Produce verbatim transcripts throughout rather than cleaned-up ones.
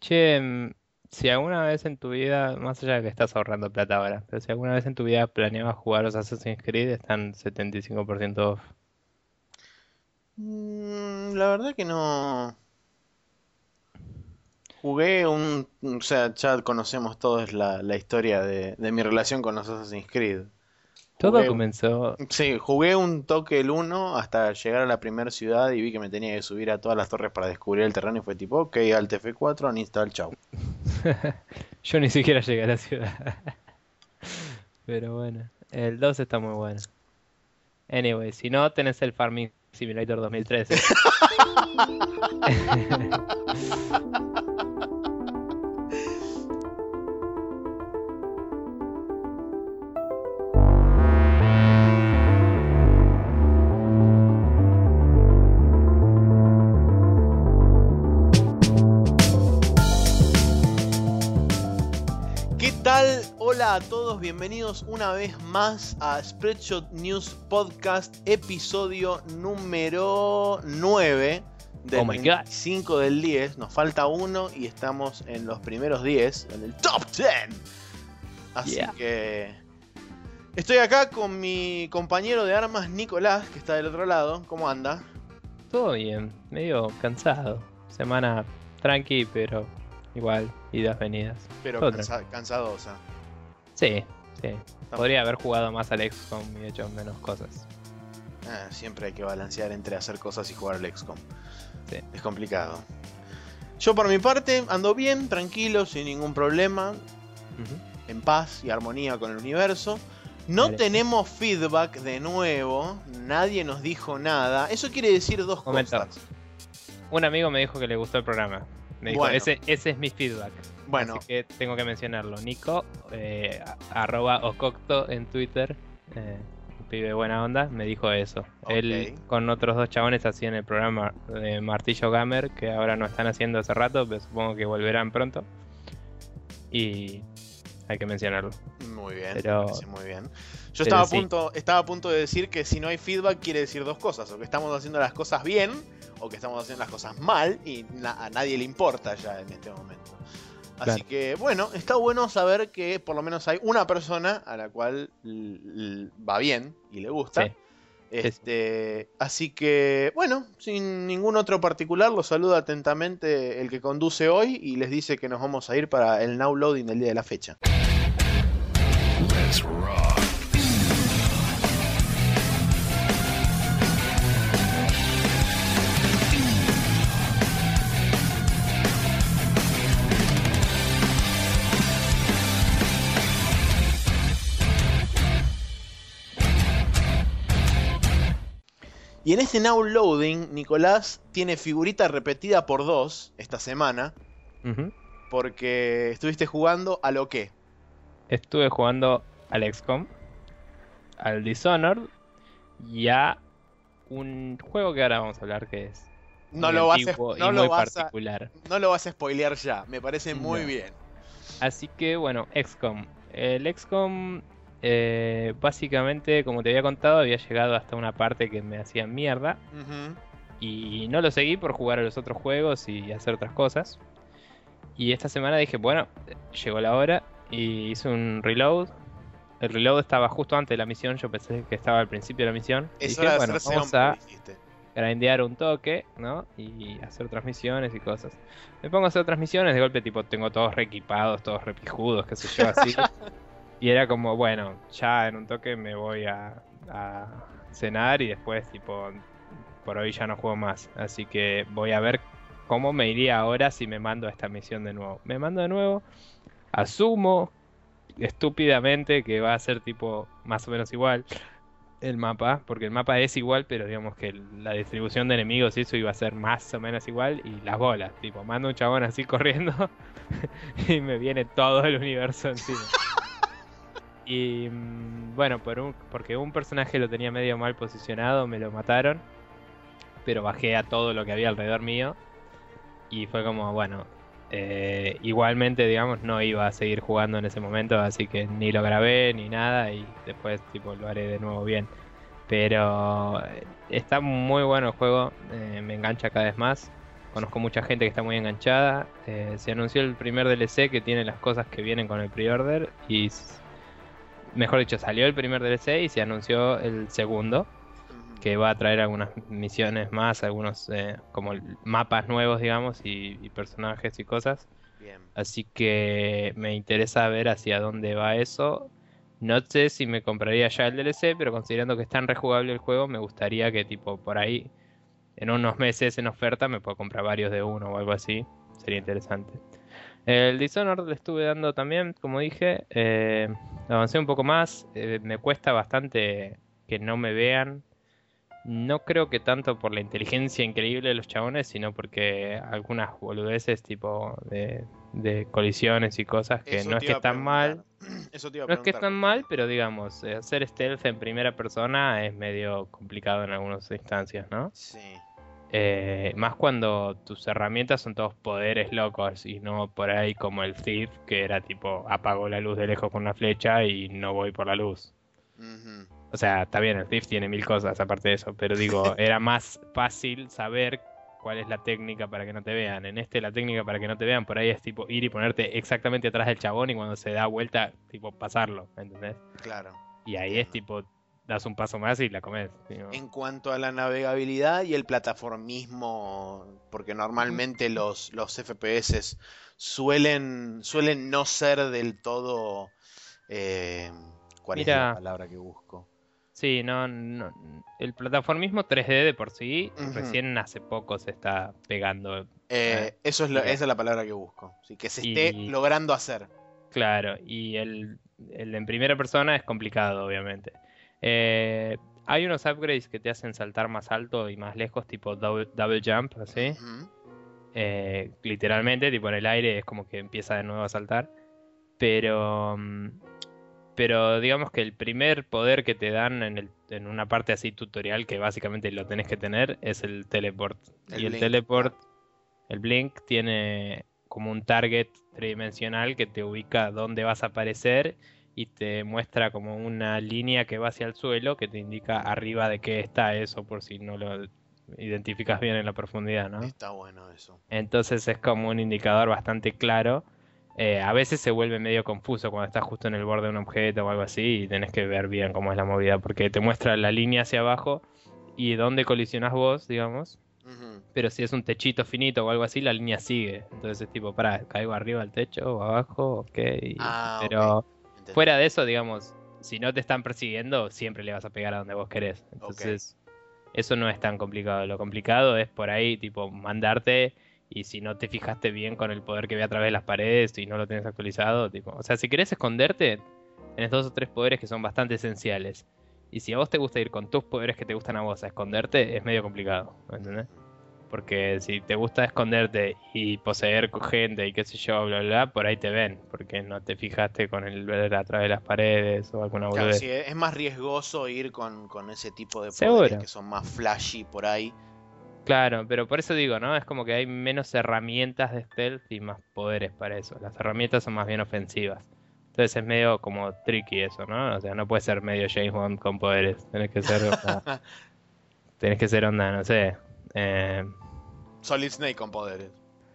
Che, mm, si alguna vez en tu vida, más allá de que estás ahorrando plata ahora, pero si alguna vez en tu vida planeabas jugar los Assassin's Creed, están setenta y cinco por ciento off. Mm, la verdad que no. Jugué un. O sea, ya conocemos todos la, la historia de, de mi relación con los Assassin's Creed. Todo Jugué. comenzó, Sí, jugué un toque el uno hasta llegar a la primera ciudad y vi que me tenía que subir a todas las torres para descubrir el terreno y fue tipo, ok, Alt F cuatro, uninstall, chau. yo ni siquiera llegué a la ciudad, pero bueno, el dos está muy bueno. Anyway, si no, tenés el Farming Simulator dos mil trece. ¿Qué tal? Hola a todos, bienvenidos una vez más a Spreadshot News Podcast, episodio número nueve del Oh my god. veinticinco del diez. Nos falta uno y estamos en los primeros diez, en el top diez. Así Yeah. que estoy acá con mi compañero de armas, Nicolás, que está del otro lado. ¿Cómo anda? Todo bien, medio cansado. Semana tranqui, pero igual, idas, venidas. Pero Todo cansa- cansadosa. Sí, sí. Podría haber jugado más al X COM y hecho menos cosas. Ah, siempre hay que balancear entre hacer cosas y jugar al X COM. Sí. Es complicado. Yo por mi parte ando bien, tranquilo, sin ningún problema, Ujú. en paz y armonía con el universo. No Vale. tenemos feedback de nuevo, nadie nos dijo nada. Eso quiere decir dos Momento. cosas. Un amigo me dijo que le gustó el programa. Me dijo, Bueno. ese, ese es mi feedback. Bueno, Así que tengo que mencionarlo. Nico, eh, a- arroba Ococto en Twitter, eh, un pibe de buena onda, me dijo eso. Ok. Él con otros dos chabones hacían el programa de Martillo Gamer, que ahora no están haciendo hace rato, pero supongo que volverán pronto. Y hay que mencionarlo. muy bien, Pero- me parece muy bien. Yo pero estaba a, sí. punto, estaba a punto de decir que si no hay feedback quiere decir dos cosas. O que estamos haciendo las cosas bien, o que estamos haciendo las cosas mal, y na- a nadie le importa ya en este momento. Así Claro. que, bueno, está bueno saber que por lo menos hay una persona a la cual l- l- va bien y le gusta. Sí. Este, así que, bueno, sin ningún otro particular, los saluda atentamente el que conduce hoy y les dice que nos vamos a ir para el now loading del día de la fecha. Let's rock. Y en este now loading, Nicolás tiene figurita repetida por dos esta semana, Ujú. porque estuviste jugando a lo que. Estuve jugando al X COM, al Dishonored y a un juego que ahora vamos a hablar que es No muy lo vas a, antiguo no y lo muy vas a, particular. no lo vas a spoilear ya, me parece muy No. bien. Así que bueno, X COM. El X COM, eh, básicamente, como te había contado, había llegado hasta una parte que me hacía mierda Ujú. y no lo seguí por jugar a los otros juegos y hacer otras cosas. Y esta semana dije, bueno, llegó la hora y hice un reload. El reload estaba justo antes de la misión, yo pensé que estaba al principio de la misión. Y Es dije, hora de bueno, hacerse vamos hombre, a dijiste. grindear un toque, ¿no? Y hacer otras misiones y cosas. Me pongo a hacer otras misiones, de golpe tipo tengo todos reequipados, todos repijudos, qué sé yo, así. Y era como, bueno, ya en un toque me voy a, a cenar y después tipo, por hoy ya no juego más. Así que voy a ver cómo me iría ahora si me mando a esta misión de nuevo. Me mando de nuevo, asumo estúpidamente que va a ser tipo más o menos igual el mapa, porque el mapa es igual, pero digamos que el- la distribución de enemigos y eso iba a ser más o menos igual, y las bolas, tipo, mando un chabón así corriendo y me viene todo el universo encima. Y mm, bueno, por un, porque un personaje lo tenía medio mal posicionado, me lo mataron, pero bajé a todo lo que había alrededor mío y fue como, bueno, eh, igualmente, digamos, no iba a seguir jugando en ese momento, así que ni lo grabé ni nada y después tipo lo haré de nuevo bien. Pero eh, está muy bueno el juego, eh, me engancha cada vez más. conozco mucha gente que está muy enganchada. Eh, se anunció el primer D L C que tiene las cosas que vienen con el pre-order y, s- mejor dicho, salió el primer D L C y se anunció el segundo, Ujú. que va a traer algunas misiones más, algunos eh, como mapas nuevos, digamos, y, y personajes y cosas. Bien. Así que me interesa ver hacia dónde va eso. No sé si me compraría ya el D L C, pero considerando que es tan rejugable el juego, me gustaría que tipo por ahí, en unos meses en oferta, me pueda comprar varios de uno o algo así. Sería interesante. El Dishonored le estuve dando también, como dije. Eh, avancé un poco más. Eh, me cuesta bastante que no me vean. No creo que tanto por la inteligencia increíble de los chabones, sino porque algunas boludeces tipo de, de colisiones y cosas que Eso no es te que iba a están mal, preguntar. Eso te iba a no es que preguntar están mal, justamente. pero digamos, eh, hacer stealth en primera persona es medio complicado en algunas instancias, ¿no? Sí. Eh, más cuando tus herramientas son todos poderes locos y no por ahí como el Thief, que era tipo apago la luz de lejos con una flecha y no voy por la luz. Ujú. O sea, está bien, el Thief tiene mil cosas aparte de eso, pero digo, era más fácil saber cuál es la técnica para que no te vean. En este, la técnica para que no te vean por ahí es tipo ir y ponerte exactamente atrás del chabón y cuando se da vuelta, tipo pasarlo, ¿entendés? Claro, Y ahí es entiendo. tipo, das un paso más y la comes. Digo. En cuanto a la navegabilidad y el plataformismo, porque normalmente los, los F P S suelen, suelen no ser del todo... eh, ¿cuál es la Mira, palabra que busco? sí, no, no, el plataformismo tres D de por sí, Ujú. recién hace poco se está pegando. eh, Eh, eso es la- y, esa es la palabra que busco. Sí, que se esté y logrando hacer. claro, y el, el en primera persona es complicado, obviamente. Eh, hay unos upgrades que te hacen saltar más alto y más lejos, tipo double, double jump, así. Ujú. Eh, literalmente, tipo en el aire es como que empieza de nuevo a saltar. Pero, mm, pero digamos que el primer poder que te dan en, el- en una parte así tutorial, que básicamente lo tenés que tener, es el teleport. El Y el Blink, teleport, claro. el Blink, tiene como un target tridimensional que te ubica dónde vas a aparecer y te muestra como una línea que va hacia el suelo que te indica arriba de qué está eso por si no lo identificas bien en la profundidad, ¿no? Está bueno eso. Entonces es como un indicador bastante claro. Eh, a veces se vuelve medio confuso cuando estás justo en el borde de un objeto o algo así y tenés que ver bien cómo es la movida porque te muestra la línea hacia abajo y dónde colisionás vos, digamos. Ujú. Pero si es un techito finito o algo así, la línea sigue. Entonces es tipo, pará, caigo arriba del techo o abajo, ok. Ah, ok. Pero Entendí. fuera de eso, digamos, si no te están persiguiendo, siempre le vas a pegar a donde vos querés. Ok. Entonces, eso no es tan complicado. Lo complicado es por ahí, tipo, mandarte y si no te fijaste bien con el poder que ve a través de las paredes y no lo tienes actualizado, tipo, o sea, si querés esconderte, tenés dos o tres poderes que son bastante esenciales. Y si a vos te gusta ir con tus poderes que te gustan a vos a esconderte, es medio complicado, ¿entendés? Ujú. Porque si te gusta esconderte y poseer co- gente y qué sé yo, bla, bla, bla, por ahí te ven, porque no te fijaste con el ver a través de las paredes o alguna Claro, boludez. sí, es más riesgoso ir con, con ese tipo de poderes que Seguro. son más flashy por ahí. Claro, pero por eso digo, ¿no? Es como que hay menos herramientas de stealth y más poderes para eso. Las herramientas son más bien ofensivas. Entonces es medio como tricky eso, ¿no? O sea, no puede ser medio James Bond con poderes. Tenés que ser onda, tenés que ser onda, no sé. Eh, Solid Snake con poderes.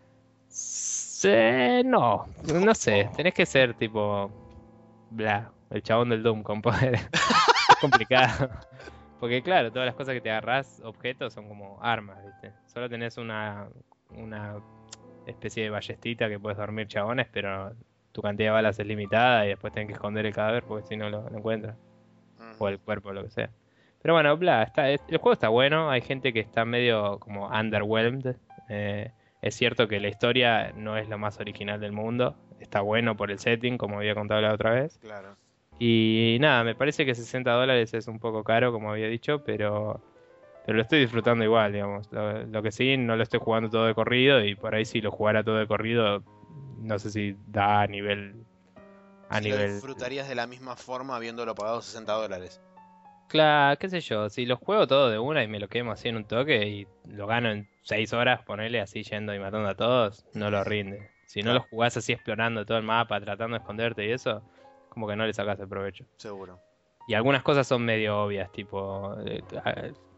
se- no, no sé. Oh. Tenés que ser tipo, bla, el chabón del Doom con poderes. Es complicado. Porque claro, todas las cosas que te agarrás, objetos, son como armas, ¿viste? Solo tenés una, una especie de ballestita que puedes dormir chabones, pero tu cantidad de balas es limitada y después tenés que esconder el cadáver porque si no lo, lo encuentras. O Ujú. el cuerpo, lo que sea. Pero bueno, bla, está, es- el juego está bueno, hay gente que está medio como underwhelmed. eh, es cierto que la historia no es lo más original del mundo, está bueno por el setting, como había contado la otra vez. Claro. Y nada, me parece que sesenta dólares es un poco caro, como había dicho, pero, pero lo estoy disfrutando igual, digamos. Lo, lo que sí, no lo estoy jugando todo de corrido y por ahí si lo jugara todo de corrido, no sé si da a nivel... A Si lo nivel... disfrutarías de la misma forma habiéndolo pagado sesenta dólares. Claro, qué sé yo, si lo juego todo de una y me lo quemo así en un toque y lo gano en seis horas, ponerle así yendo y matando a todos, no lo rinde. Si no lo Claro, jugás así explorando todo el mapa, tratando de esconderte y eso, como que no le sacás el provecho. seguro. Y algunas cosas son medio obvias, tipo, eh, a-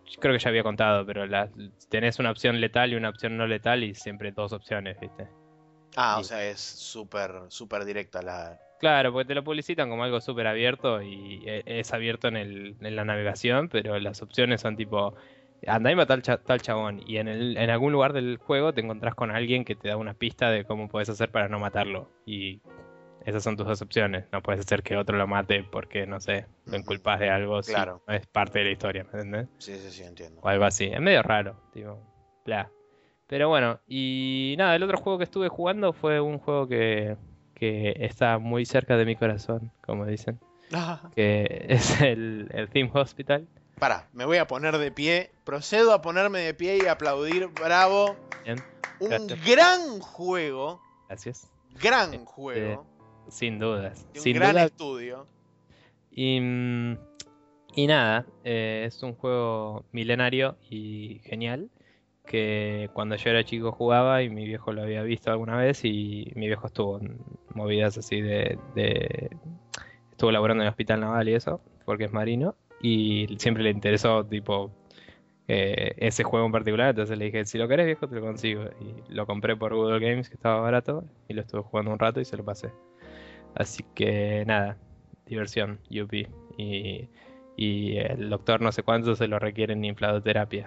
creo que ya había contado, pero la, tenés una opción letal y una opción no letal y siempre dos opciones, ¿viste? Ah, o Sí. sea, es súper, súper directa la... Claro, porque te lo publicitan como algo súper abierto y e- es abierto en el, en la navegación, pero las opciones son tipo, andá y matá al cha- tal chabón. Y en el, en algún lugar del juego te encontrás con alguien que te da una pista de cómo puedes hacer para no matarlo. Y esas son tus dos opciones. No puedes hacer que otro lo mate porque, no sé, lo Ujú. inculpas de algo si Claro. no es parte de la historia, ¿me entendés? Sí, sí, sí, entiendo. O algo así. Es medio raro, tipo, bla. Pero bueno, y nada, el otro juego que estuve jugando fue un juego que, que está muy cerca de mi corazón, como dicen, que es el, el Theme Hospital. Pará, me voy a poner de pie. Procedo a ponerme de pie y aplaudir. Bravo. Bien, Un gracias. gran juego. Gracias. Gran Este, juego. Sin dudas, De un sin gran duda. estudio. Y, mm, y nada, eh, es un juego milenario y genial, que cuando yo era chico jugaba y mi viejo lo había visto alguna vez y mi viejo estuvo en movidas así de, de- estuvo laburando en el hospital naval y eso, porque es marino, y siempre le interesó tipo eh, ese juego en particular, entonces le dije, si lo querés viejo te lo consigo, y lo compré por Google Games que estaba barato y lo estuve jugando un rato y se lo pasé. Así que nada, diversión, yupi. Y, y el doctor no sé cuánto se lo requiere en infladoterapia.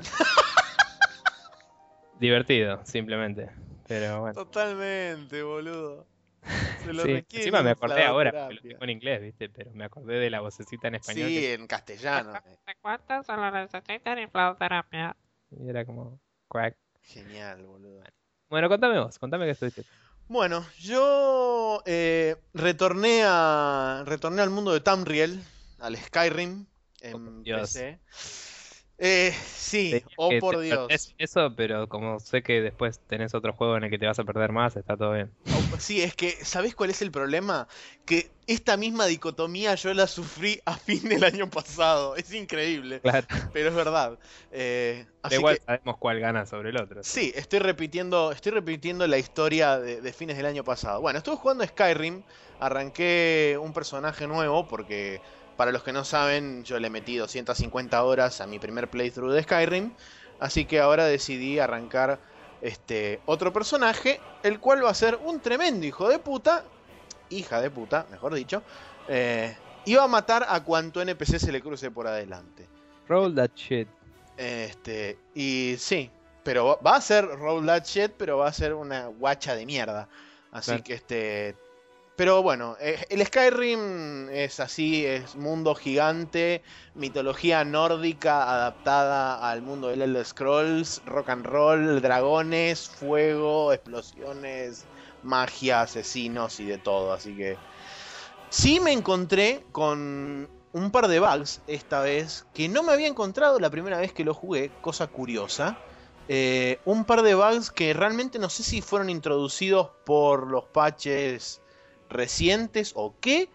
Divertido, simplemente. Pero bueno. Totalmente, boludo. Se lo Sí, requiere encima me acordé ahora, porque lo infladoterapia. tengo en inglés, ¿viste? Pero me acordé de la vocecita en español Sí, que en castellano. ¿Cuánto se lo necesitan infladoterapia? y era como quack. Genial, boludo. Bueno, contame vos, contame qué estuviste. Bueno, yo eh, retorné a retorné al mundo de Tamriel, al Skyrim en Dios. P C. Eh, sí, Tenía oh que por te perdés Dios. eso, pero como sé que después tenés otro juego en el que te vas a perder más, está todo bien. Oh, sí, es que, ¿sabés cuál es el problema? Que esta misma dicotomía yo la sufrí a fin del año pasado. Es increíble, Claro. pero es verdad. Eh, Pero así igual que sabemos cuál gana sobre el otro. sí, estoy repitiendo, estoy repitiendo la historia de, de fines del año pasado. Bueno, estuve jugando Skyrim, arranqué un personaje nuevo porque, para los que no saben, yo le metí doscientas cincuenta horas a mi primer playthrough de Skyrim, así que ahora decidí arrancar este otro personaje, el cual va a ser un tremendo hijo de puta, hija de puta, mejor dicho, eh, y va a matar a cuanto N P C se le cruce por adelante. Roll that shit. Este, y sí, pero va- va a ser Roll That Shit, pero va a ser una guacha de mierda. Así Claro. que este. Pero bueno, eh, el Skyrim es así, es mundo gigante, mitología nórdica adaptada al mundo del Elder Scrolls, rock and roll, dragones, fuego, explosiones, magia, asesinos y de todo. Así que sí me encontré con un par de bugs esta vez que no me había encontrado la primera vez que lo jugué, cosa curiosa. Eh, un par de bugs que realmente no sé si fueron introducidos por los patches recientes o qué,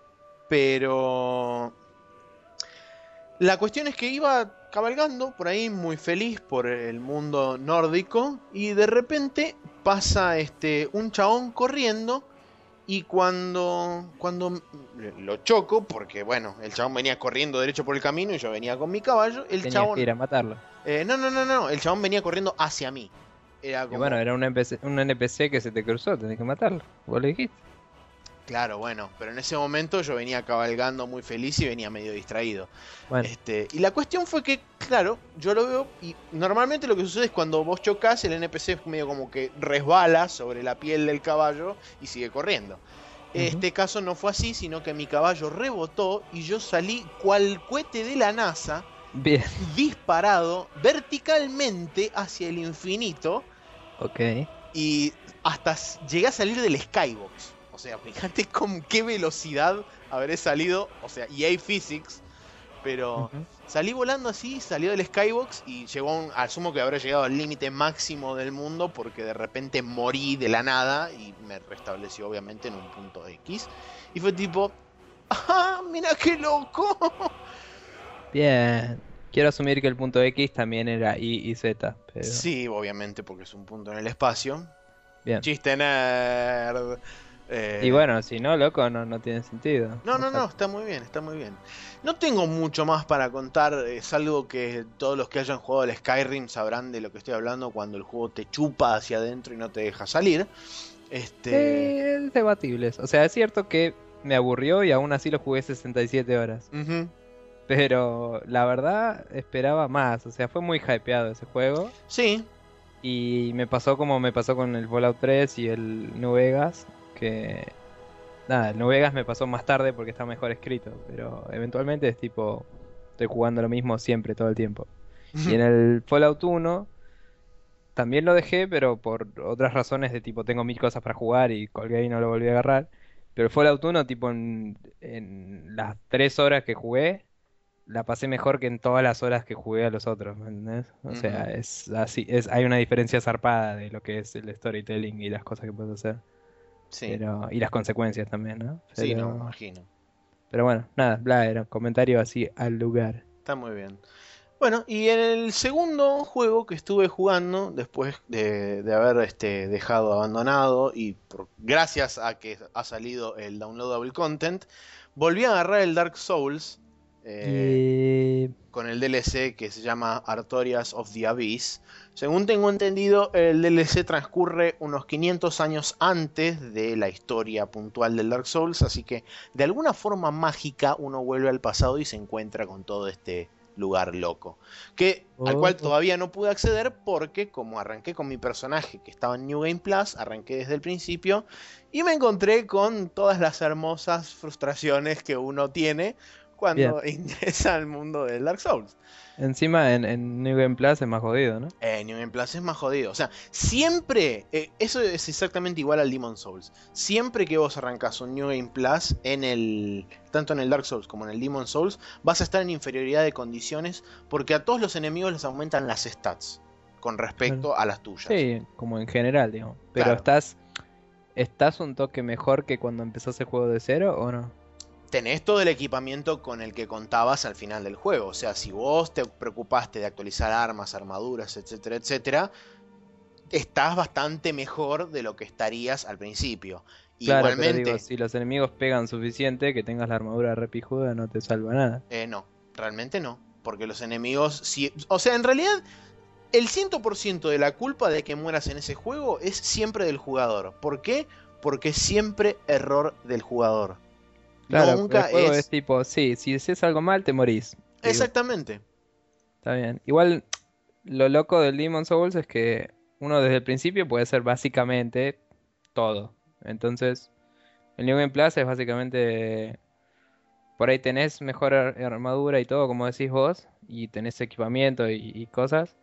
pero la cuestión es que iba cabalgando por ahí muy feliz por el mundo nórdico y de repente pasa este un chabón corriendo. Y cuando, cuando lo choco, porque bueno, el chabón venía corriendo derecho por el camino y yo venía con mi caballo, el Tenías chabón... que ir a matarlo. eh, no, no, no, no, el chabón venía corriendo hacia mí. Era Y como... bueno, era un N P C, un N P C que se te cruzó, tenés que matarlo. Vos le dijiste. Claro, bueno, pero en ese momento yo venía cabalgando muy feliz y venía medio distraído. Bueno, Este, y la cuestión fue que, claro, yo lo veo y normalmente lo que sucede es cuando vos chocas, el N P C medio como que resbala sobre la piel del caballo y sigue corriendo. Este caso no fue así, sino que mi caballo rebotó y yo salí cual cohete de la NASA, bien, disparado verticalmente hacia el infinito ok. y hasta s- llegué a salir del Skybox. O sea, fíjate con qué velocidad habré salido, o sea, E A Physics, pero Ujú. salí volando así, salió del Skybox y llegó a un, asumo que habré llegado al límite máximo del mundo porque de repente morí de la nada y me restableció obviamente en un punto X. Y fue tipo, ¡ah, mira qué loco! Bien. Quiero asumir que el punto X también era Y y Z, pero Sí, obviamente porque es un punto en el espacio. bien. Chiste nerd. Eh, Y bueno, si no, loco, no, no tiene sentido. No, O no, sea, no, está muy bien, está muy bien. No tengo mucho más para contar, es algo que todos los que hayan jugado al Skyrim sabrán de lo que estoy hablando cuando el juego te chupa hacia adentro y no te deja salir. Este... eh, es debatible. O sea, es cierto que me aburrió y aún así lo jugué sesenta y siete horas. ujú. Pero la verdad esperaba más. O sea, fue muy hypeado ese juego. Sí, Y me pasó como me pasó con el Fallout tres y el New Vegas. Que nada, el New Vegas me pasó más tarde porque está mejor escrito. Pero eventualmente es tipo, estoy jugando lo mismo siempre, todo el tiempo. Y en el Fallout uno también lo dejé, pero por otras razones de tipo, tengo mil cosas para jugar y colgué y no lo volví a agarrar. Pero el Fallout uno, tipo, en, en las tres horas que jugué, la pasé mejor que en todas las horas que jugué a los otros, ¿me entendés? O sea, ujú. es así, es, hay una diferencia zarpada de lo que es el storytelling y las cosas que puedes hacer. Sí, Pero, y las consecuencias también, ¿no? sí, no, me Pero, imagino. pero bueno, nada, bla, era un comentario así al lugar. Está muy bien. Bueno, y en el segundo juego que estuve jugando, después de, de haber este, dejado abandonado, y por- gracias a que ha salido el downloadable content, volví a agarrar el Dark Souls eh, Y... con el D L C que se llama Artorias of the Abyss. Según tengo entendido, el D L C transcurre unos quinientos años antes de la historia puntual del Dark Souls, así que de alguna forma mágica uno vuelve al pasado y se encuentra con todo este lugar loco, que al cual Oh, todavía no pude acceder porque como arranqué con mi personaje que estaba en New Game Plus, arranqué desde el principio y me encontré con todas las hermosas frustraciones que uno tiene bien. cuando ingresa al mundo del Dark Souls. Encima en, en New Game Plus es más jodido, ¿no? Eh, New Game Plus es más jodido. O sea, siempre. Eh, eso es exactamente igual al Demon Souls. Siempre que vos arrancás un New Game Plus en el. Tanto en el Dark Souls como en el Demon Souls, vas a estar en inferioridad de condiciones. Porque a todos los enemigos les aumentan las stats. Con Claro. respecto a las tuyas. Sí, como en general, digamos. Pero Claro. estás, ¿estás un toque mejor que cuando empezás el juego de cero o no? Tenés todo el equipamiento con el que contabas al final del juego. O sea, si vos te preocupaste de actualizar armas, armaduras, etcétera, etcétera, estás bastante mejor de lo que estarías al principio. Claro, pero digo, Igualmente, si los enemigos pegan suficiente, que tengas la armadura repijuda no te salva nada. eh, no, realmente no. Porque los enemigos, si, o sea, en realidad, el cien por ciento de la culpa de que mueras en ese juego es siempre del jugador. ¿Por qué? Porque es siempre error del jugador. Claro, pero el Nunca juego es es... tipo, sí, si haces algo mal te morís. Digo, Exactamente. está bien. Igual, lo loco del Demon Souls es que uno desde el principio puede ser básicamente todo. Entonces, el New Game Plus es básicamente, por ahí tenés mejor ar- armadura y todo, como decís vos, y tenés equipamiento y, y cosas.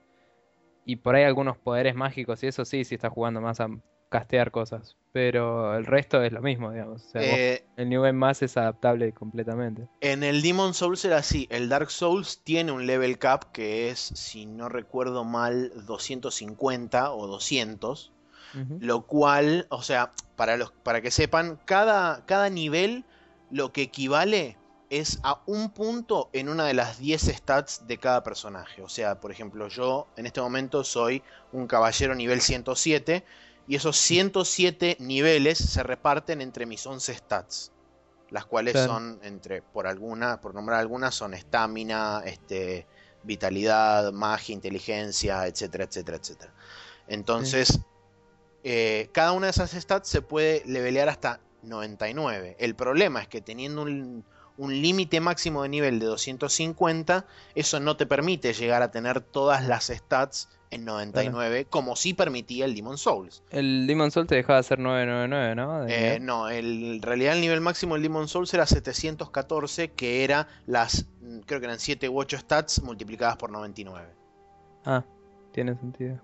Y por ahí algunos poderes mágicos y eso sí, si estás jugando más a castear cosas. Pero el resto es lo mismo, digamos. O sea, vos- Eh, el New Game más es adaptable completamente. En el Demon Souls era así, el Dark Souls tiene un level cap que es, si no recuerdo mal, doscientos cincuenta o doscientos, Ujú. lo cual, o sea, para, los, para que sepan, cada, cada nivel lo que equivale es a un punto en una de las diez stats de cada personaje. O sea, por ejemplo, yo en este momento soy un caballero nivel ciento siete y esos ciento siete niveles se reparten entre mis once stats. Las cuales Claro. son entre, por alguna, por nombrar algunas, son estamina, este, vitalidad, magia, inteligencia, etcétera, etcétera, etcétera. Entonces, eh, cada una de esas stats se puede levelear hasta noventa y nueve. El problema es que teniendo un, un límite máximo de nivel de doscientos cincuenta, eso no te permite llegar a tener todas las stats en noventa y nueve, como sí permitía el Demon Souls. El Demon Souls te dejaba hacer novecientos noventa y nueve, ¿no? De Eh, nivel. no, el, en realidad el nivel máximo del Demon Souls era setecientos catorce, que era las, mm, creo que eran siete u ocho stats multiplicadas por noventa y nueve. Ah, tiene sentido.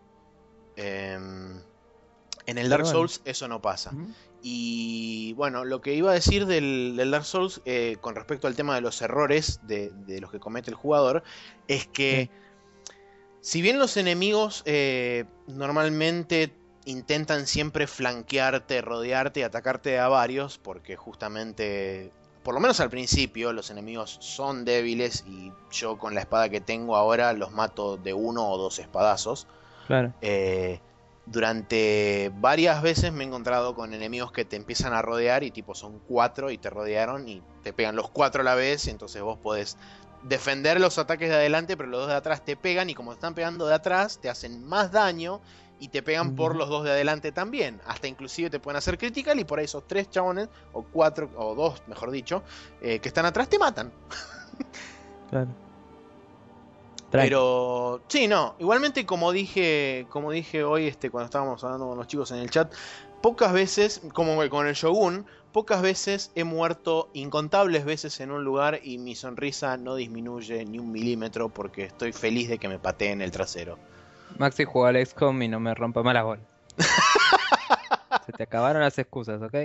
Em, en el Pero Dark bueno. Souls eso no pasa. Ujú. Y bueno, lo que iba a decir del, del Dark Souls eh, con respecto al tema de los errores de, de los que comete el jugador, es que si bien los enemigos eh, normalmente intentan siempre flanquearte, rodearte y atacarte a varios, porque justamente, por lo menos al principio, los enemigos son débiles y yo con la espada que tengo ahora los mato de uno o dos espadazos. Claro. Eh, durante varias veces me he encontrado con enemigos que te empiezan a rodear y tipo son cuatro y te rodearon y te pegan los cuatro a la vez, entonces vos podés defender los ataques de adelante, pero los dos de atrás te pegan y como te están pegando de atrás te hacen más daño y te pegan por los dos de adelante también, hasta inclusive te pueden hacer critical y por ahí esos tres chabones, o cuatro, o dos mejor dicho, eh, que están atrás te matan. Claro. Tranqui. Pero sí, no, igualmente como dije, como dije hoy este, cuando estábamos hablando con los chicos en el chat, pocas veces, como con el Shogun, pocas veces he muerto incontables veces en un lugar y mi sonrisa no disminuye ni un milímetro porque estoy feliz de que me pateen el trasero. Maxi juega al X COM y no me rompa más la bola. Se te acabaron las excusas, ¿ok?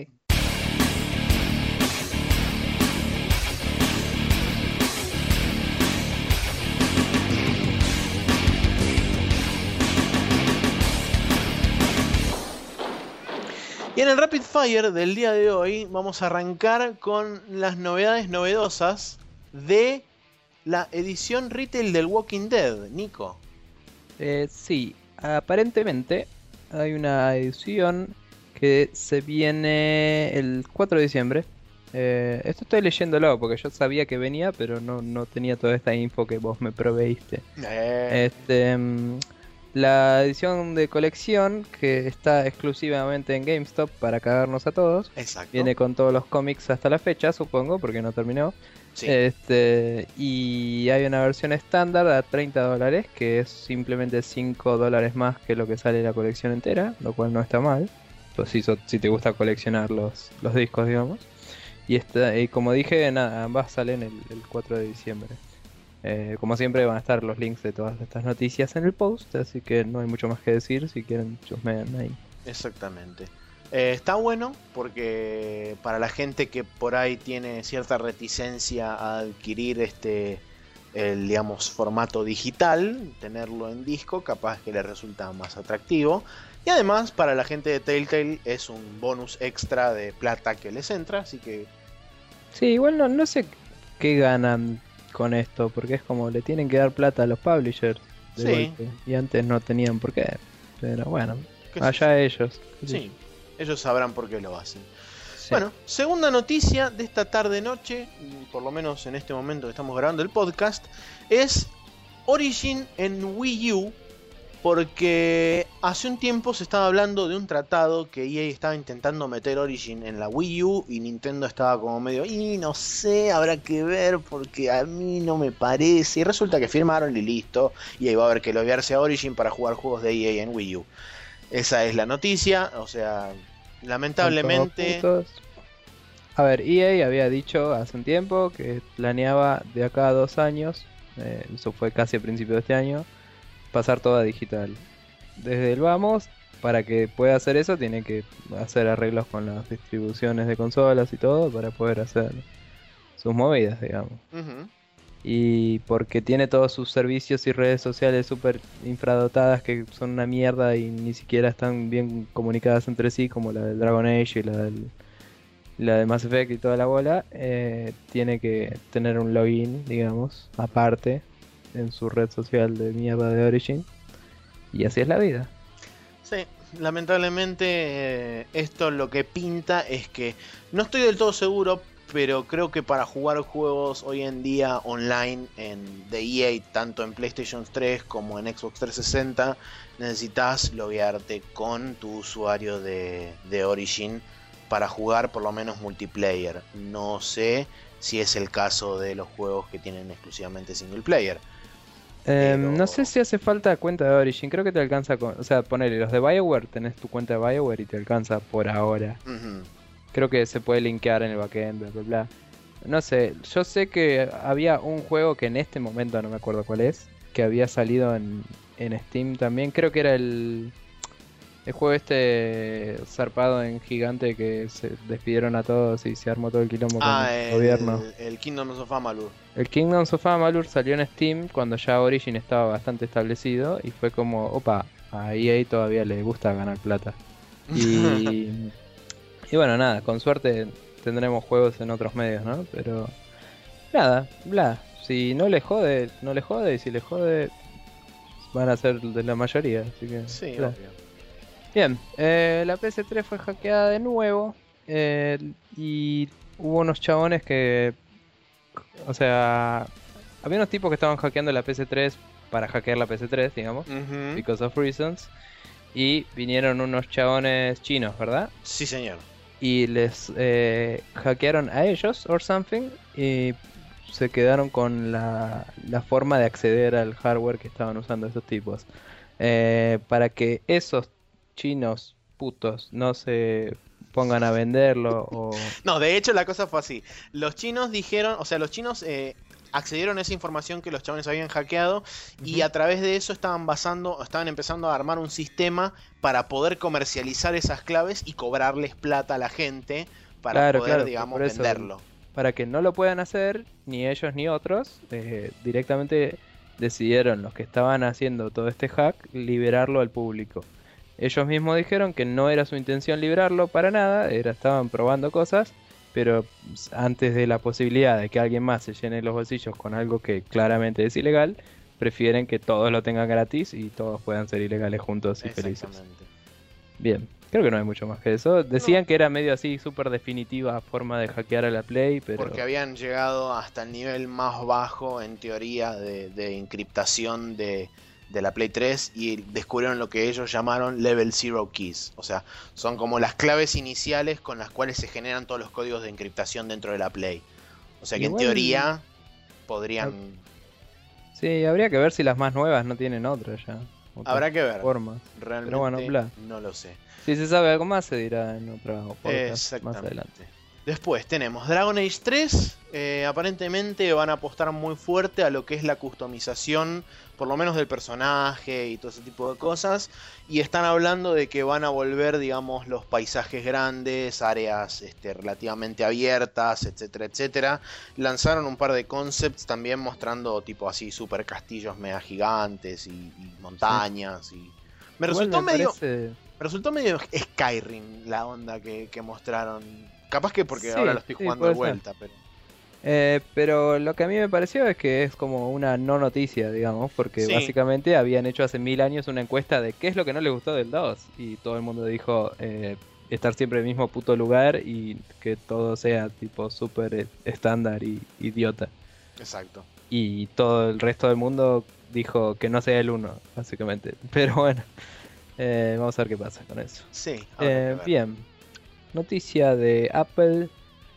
Y en el Rapid Fire del día de hoy vamos a arrancar con las novedades novedosas de la edición retail del Walking Dead, Nico. Eh, sí, aparentemente hay una edición que se viene el cuatro de diciembre. Eh, esto estoy leyéndolo porque yo sabía que venía, pero no, no tenía toda esta info que vos me proveíste. Eh. Este, mm, la edición de colección que está exclusivamente en GameStop para cagarnos a todos. Exacto. Viene con todos los cómics hasta la fecha, supongo, porque no terminó. Sí. Este, y hay una versión estándar a treinta dólares, que es simplemente cinco dólares más que lo que sale la colección entera, lo cual no está mal. Pues si, so- si te gusta coleccionar los, los discos, digamos. Y, esta, y como dije, nada, ambas salen el, el cuatro de diciembre. Eh, como siempre van a estar los links de todas estas noticias en el post, así que no hay mucho más que decir, si quieren chusmean ahí. Exactamente. Eh, está bueno porque para la gente que por ahí tiene cierta reticencia a adquirir este, el digamos, formato digital, tenerlo en disco, capaz que le resulta más atractivo. Y además para la gente de Telltale es un bonus extra de plata que les entra, así que... Sí, igual no, no sé qué ganan con esto, porque es como le tienen que dar plata a los publishers de Sí. golpe, y antes no tenían por qué, pero bueno, qué sé allá ellos. Sí, ellos sabrán por qué lo hacen. Sí. Bueno, segunda noticia de esta tarde-noche, por lo menos en este momento que estamos grabando el podcast, es Origin en Wii U, porque hace un tiempo se estaba hablando de un tratado que E A estaba intentando meter Origin en la Wii U y Nintendo estaba como medio, y no sé, habrá que ver porque a mí no me parece. Y resulta que firmaron y listo, y ahí va a haber que loguearse a Origin para jugar juegos de E A en Wii U. Esa es la noticia, o sea, lamentablemente... Son todos putos. A ver, E A había dicho hace un tiempo que planeaba de acá a dos años, eh, eso fue casi a principio de este año, pasar todo a digital. Desde el vamos, para que pueda hacer eso, tiene que hacer arreglos con las distribuciones de consolas y todo para poder hacer sus movidas, digamos. Ujú. Y porque tiene todos sus servicios y redes sociales súper infradotadas que son una mierda y ni siquiera están bien comunicadas entre sí, como la del Dragon Age y la del, la de Mass Effect y toda la bola, eh, tiene que tener un login, digamos, aparte en su red social de mierda de Origin. Y así es la vida. Sí, lamentablemente eh, esto lo que pinta es que no estoy del todo seguro, pero creo que para jugar juegos hoy en día online en, de E A, tanto en PlayStation tres como en Xbox trescientos sesenta, necesitas loguearte con tu usuario de, de Origin para jugar por lo menos multiplayer. No sé si es el caso de los juegos que tienen exclusivamente single player. Eh, Pero- No sé si hace falta cuenta de Origin, creo que te alcanza con... O sea, ponele los de BioWare, tenés tu cuenta de BioWare y te alcanza por ahora. Ujú. Creo que se puede linkear en el backend, bla bla bla. No sé, yo sé que había un juego que en este momento no me acuerdo cuál es, que había salido en, en Steam también. Creo que era el, el juego este zarpado en gigante que se despidieron a todos y se armó todo el quilombo con Ah, el el, gobierno. el Kingdoms of Amalur. El Kingdoms of Amalur salió en Steam cuando ya Origin estaba bastante establecido y fue como, opa, a E A todavía le gusta ganar plata. Y, y bueno, nada, con suerte tendremos juegos en otros medios, ¿no? Pero nada, bla, si no le jode, no le jode, y si le jode van a ser de la mayoría, así que Sí, bla. obvio. Bien, eh, la P S tres fue hackeada de nuevo eh, y hubo unos chabones que, o sea, había unos tipos que estaban hackeando la P S tres para hackear la P S tres, digamos, Ujú. because of reasons, y vinieron unos chabones chinos, ¿verdad? Sí, señor. Y les eh, hackearon a ellos or something y se quedaron con la, la forma de acceder al hardware que estaban usando esos tipos. Eh, para que esos chinos putos no se pongan a venderlo o... No, de hecho la cosa fue así. Los chinos dijeron, o sea, los chinos eh, accedieron a esa información que los chavales habían hackeado y Ujú. a través de eso estaban basando, estaban empezando a armar un sistema para poder comercializar esas claves y cobrarles plata a la gente para Claro, poder, claro, digamos, por eso, venderlo. para que no lo puedan hacer, ni ellos ni otros, eh, directamente decidieron los que estaban haciendo todo este hack liberarlo al público. Ellos mismos dijeron que no era su intención liberarlo para nada, era, estaban probando cosas, pero s- antes de la posibilidad de que alguien más se llene los bolsillos con algo que claramente es ilegal, prefieren que todos lo tengan gratis y todos puedan ser ilegales juntos y felices. Exactamente. Bien, creo que no hay mucho más que eso. Decían que era medio así, súper definitiva forma de hackear a la Play, pero... Porque habían llegado hasta el nivel más bajo, en teoría, de, de encriptación de, de la Play tres y descubrieron lo que ellos llamaron Level Zero Keys. O sea, son como las claves iniciales con las cuales se generan todos los códigos de encriptación dentro de la Play. O sea que Igual- en teoría podrían... Sí, habría que ver si las más nuevas no tienen otra ya. Otras Habrá que ver. formas. Realmente Pero bueno, bla. no lo sé. Si se sabe algo más, se dirá en otra podcast más adelante. Exactamente. Después tenemos Dragon Age tres. eh, aparentemente van a apostar muy fuerte a lo que es la customización, por lo menos del personaje y todo ese tipo de cosas. Y están hablando de que van a volver, digamos, los paisajes grandes, áreas este, relativamente abiertas, etcétera, etcétera. Lanzaron un par de concepts también mostrando tipo así super castillos mega gigantes y, y montañas. Y... Me Igual resultó me medio... parece- Me resultó medio Skyrim la onda que, que mostraron. Capaz que porque Sí, ahora lo estoy sí, jugando de puede ser. vuelta, pero. Eh, pero lo que a mí me pareció es que es como una no noticia, digamos, porque Sí. básicamente habían hecho hace mil años una encuesta de qué es lo que no les gustó del dos y todo el mundo dijo eh, estar siempre en el mismo puto lugar y que todo sea tipo súper eh, estándar y idiota. Exacto. Y todo el resto del mundo dijo que no sea el uno, básicamente. Pero bueno, eh, vamos a ver qué pasa con eso. Sí. habrá Eh, que ver. bien, noticia de Apple,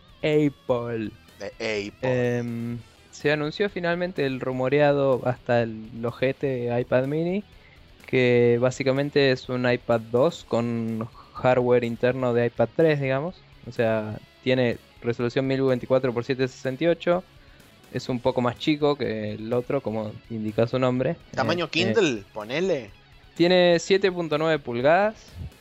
Apple. De Apple. Em, se anunció finalmente el rumoreado hasta el ojete iPad mini, que básicamente es un iPad dos con hardware interno de iPad tres, digamos. O sea, tiene resolución mil veinticuatro por setecientos sesenta y ocho. Es un poco más chico que el otro, como indica su nombre. Tamaño Eh, eh, Kindle, ponele. tiene siete punto nueve pulgadas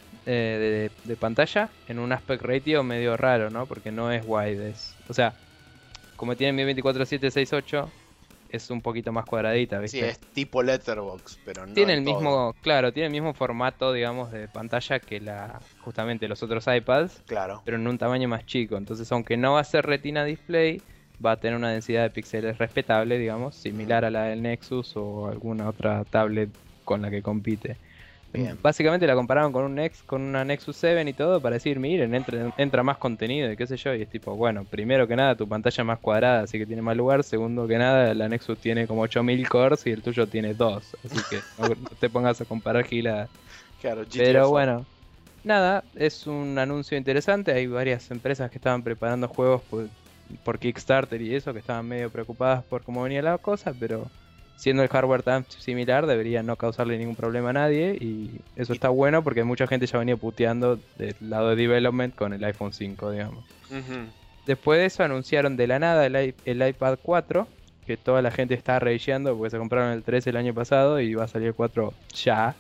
eh, de, de pantalla en un aspect ratio medio raro, ¿no? Porque no es wide, es, o sea, como tiene mil veinticuatro setecientos sesenta y ocho, es un poquito más cuadradita, ¿viste? Sí, es tipo Letterbox, pero no. Tiene en el todo. mismo, claro, tiene el mismo formato, digamos, de pantalla que la justamente los otros iPads, Claro. pero en un tamaño más chico. Entonces, aunque no va a ser Retina Display, va a tener una densidad de píxeles respetable, digamos, similar a la del Nexus o alguna otra tablet con la que compite. Bien. Básicamente la compararon con un Nex, con una Nexus siete y todo para decir, miren, entra, entra más contenido y qué sé yo, y es tipo, bueno, primero que nada tu pantalla es más cuadrada, así que tiene más lugar, segundo que nada la Nexus tiene como ocho mil cores y el tuyo tiene dos, así que no, no te pongas a comparar giladas. Claro, G T A Pero cuatro. bueno, nada, es un anuncio interesante. Hay varias empresas que estaban preparando juegos por, por Kickstarter y eso, que estaban medio preocupadas por cómo venía la cosa, pero siendo el hardware tan similar, debería no causarle ningún problema a nadie. Y eso está bueno porque mucha gente ya venía puteando del lado de development con el iPhone cinco, digamos. Ujú. Después de eso anunciaron de la nada el, i- el iPad cuatro, que toda la gente está revisando porque se compraron el tres el año pasado y va a salir el cuatro ya.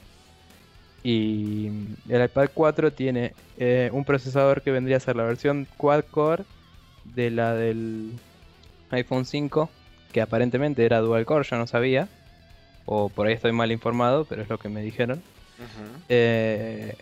Y el iPad cuatro tiene eh, un procesador que vendría a ser la versión quad-core de la del iPhone cinco, que aparentemente era dual-core, yo no sabía. O por ahí estoy mal informado, pero es lo que me dijeron. Ujú. Eh,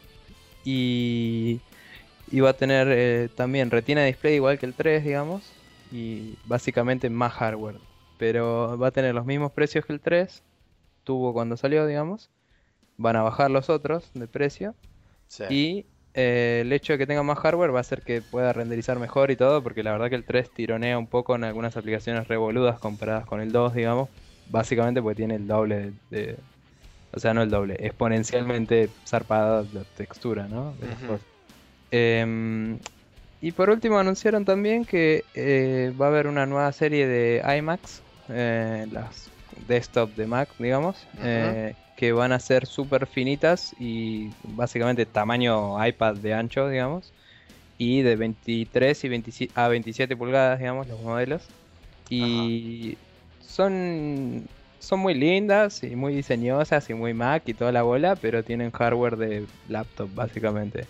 y, y va a tener eh, también Retina Display igual que el tres, digamos. Y básicamente más hardware. Pero va a tener los mismos precios que el tres tuvo cuando salió, digamos. Van a bajar los otros de precio. Sí. Y eh, el hecho de que tenga más hardware va a hacer que pueda renderizar mejor y todo, porque la verdad que el tres tironea un poco en algunas aplicaciones revoludas comparadas con el dos, digamos. Básicamente porque tiene el doble de... de- o sea, no el doble, exponencialmente zarpada la textura, ¿no? De las Ujú. cosas. Em, y por último anunciaron también que eh, va a haber una nueva serie de iMacs, eh, las desktop de Mac, digamos, Ujú. eh, que van a ser súper finitas y básicamente tamaño iPad de ancho, digamos, y de veintitrés y veintisiete a veintisiete pulgadas, digamos, los modelos. Ajá. Y son, son muy lindas y muy diseñosas y muy Mac y toda la bola, pero tienen hardware de laptop, básicamente.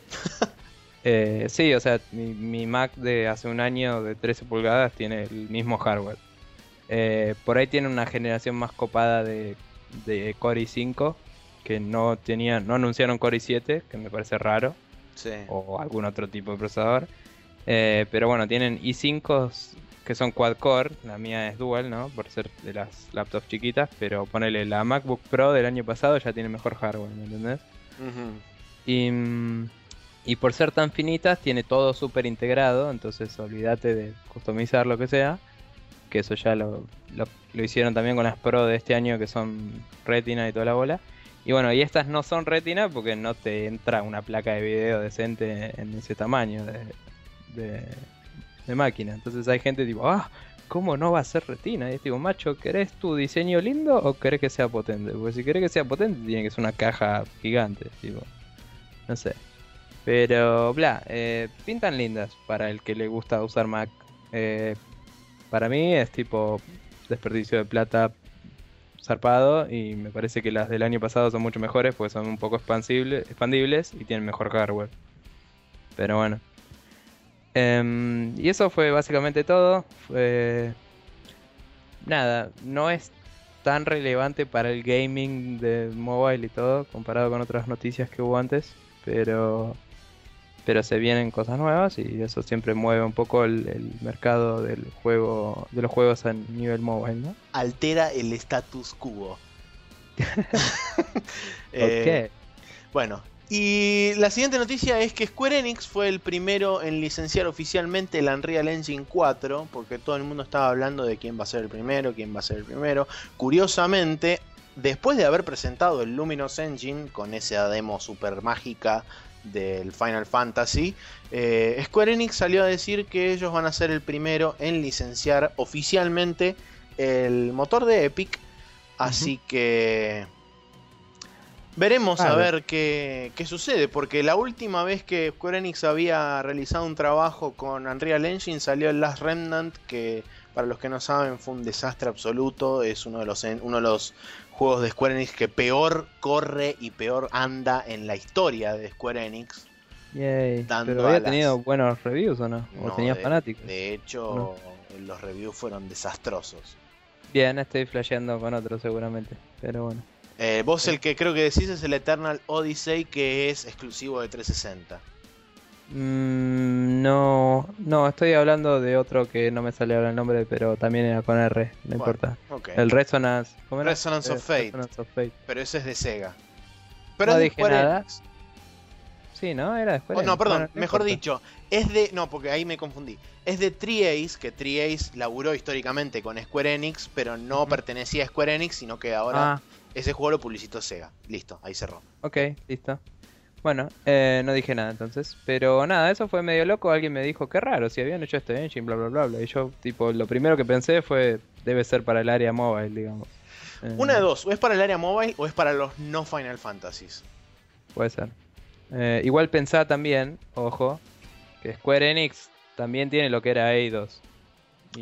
Eh, sí, o sea, mi, mi Mac de hace un año de trece pulgadas tiene el mismo hardware. Eh, por ahí tiene una generación más copada de, de Core i cinco, que no tenía, no anunciaron Core i siete, que me parece raro, Sí. o algún otro tipo de procesador. Eh, pero bueno, tienen i cinco que son quad core, la mía es dual, ¿no? Por ser de las laptops chiquitas, pero ponele la MacBook Pro del año pasado ya tiene mejor hardware, ¿me entendés? Ujú. Y, mm, y por ser tan finitas, tiene todo súper integrado, entonces olvídate de customizar lo que sea, que eso ya lo, lo, lo hicieron también con las Pro de este año, que son Retina y toda la bola. Y bueno, y estas no son Retina porque no te entra una placa de video decente en ese tamaño de, de, de máquina. Entonces hay gente tipo, ah, ¿cómo no va a ser Retina? Y es tipo, macho, ¿querés tu diseño lindo o querés que sea potente? Porque si querés que sea potente, tiene que ser una caja gigante, tipo, no sé. Pero, bla, eh, pintan lindas para el que le gusta usar Mac. Eh, para mí es tipo desperdicio de plata zarpado y me parece que las del año pasado son mucho mejores porque son un poco expansible- expandibles y tienen mejor hardware. Pero bueno. Em, y eso fue básicamente todo. Fue... Nada, no es tan relevante para el gaming de mobile y todo comparado con otras noticias que hubo antes. Pero... pero se vienen cosas nuevas y eso siempre mueve un poco el, el mercado del juego, de los juegos a nivel mobile, ¿no? Altera el status quo. ¿Por Eh, qué? Bueno, y la siguiente noticia es que Square Enix fue el primero en licenciar oficialmente el Unreal Engine cuatro, porque todo el mundo estaba hablando de quién va a ser el primero, quién va a ser el primero. Curiosamente, después de haber presentado el Luminous Engine con esa demo super mágica del Final Fantasy, eh, Square Enix salió a decir que ellos van a ser el primero en licenciar oficialmente el motor de Epic. Así uh-huh. que veremos claro. a ver qué, qué sucede, porque la última vez que Square Enix había realizado un trabajo con Unreal Engine salió el Last Remnant, que para los que no saben fue un desastre absoluto. Es uno de los, uno de los juegos de Square Enix que peor corre y peor anda en la historia de Square Enix. Yay. ¿Pero había las... tenido buenos reviews o no? ¿O no, tenía de, fanáticos? De hecho, no. Los reviews fueron desastrosos. Bien, estoy flasheando con otro seguramente, pero bueno. Eh, vos el que creo que decís es el Eternal Odyssey, que es exclusivo de trescientos sesenta. Mm, no, no, estoy hablando de otro que no me sale ahora el nombre, pero también era con R, no bueno, importa. Okay. El Resonance, ¿cómo era? Resonance of Fate. Resonance of Fate. Pero ese es de Sega. Pero no es de dije nada. Enix. Sí, ¿no? Era de Square oh, No, perdón, bueno, no mejor importa. dicho, es de... No, porque ahí me confundí. Es de Tri-Ace, que Tri-Ace laburó históricamente con Square Enix, pero no uh-huh. pertenecía a Square Enix, sino que ahora ah. ese juego lo publicitó Sega. Listo, ahí cerró. Ok, listo. Bueno, eh, no dije nada entonces. Pero nada, eso fue medio loco. Alguien me dijo, qué raro, si habían hecho este engine, bla, bla, bla, bla. Y yo, tipo, lo primero que pensé fue, debe ser para el área mobile, digamos. Eh, Una de dos, o es para el área mobile o es para los no Final Fantasies. Puede ser. Eh, igual pensá también, ojo, que Square Enix también tiene lo que era Eidos. Y,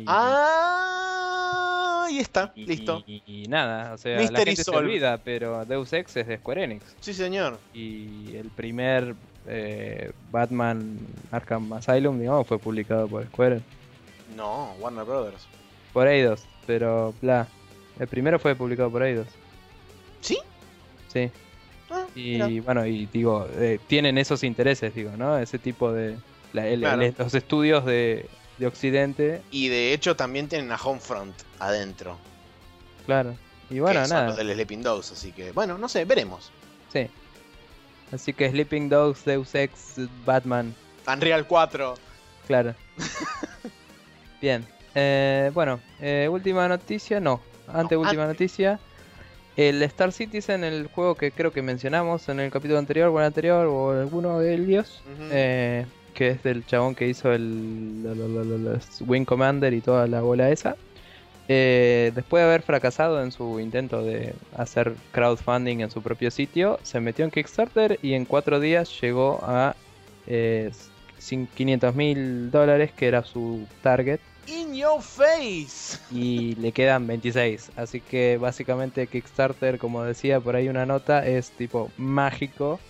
ah, ahí está, y, listo. Y, y, y nada, o sea, Mystery la gente Sol. se olvida, pero Deus Ex es de Square Enix. Sí, señor. Y el primer eh, Batman Arkham Asylum, digamos, fue publicado por Square. No, Warner Brothers. Por Eidos, pero bla. El primero fue publicado por Eidos. ¿Sí? Sí. Ah, y mira. bueno, y digo, eh, tienen esos intereses, digo, ¿no? Ese tipo de... La, el, claro. el, los estudios de, de Occidente. Y de hecho también tienen a Homefront adentro. Claro. Y bueno, que nada. Son los del Sleeping Dogs, así que bueno, no sé, veremos. Sí. Así que Sleeping Dogs, Deus Ex, Batman, Unreal cuatro. claro. Bien. Eh, bueno, eh, última noticia, no, anteúltima ante- noticia. El Star Citizen, el juego que creo que mencionamos en el capítulo anterior o el anterior o alguno de ellos, Ujú. eh, que es del chabón que hizo el, la- la- la- la- la Wing Commander y toda la bola esa. Eh, después de haber fracasado en su intento de hacer crowdfunding en su propio sitio, se metió en Kickstarter y en cuatro días llegó a eh, quinientos mil dólares, que era su target, In your face. y le quedan veintiséis. Así que básicamente Kickstarter, como decía por ahí una nota, es tipo mágico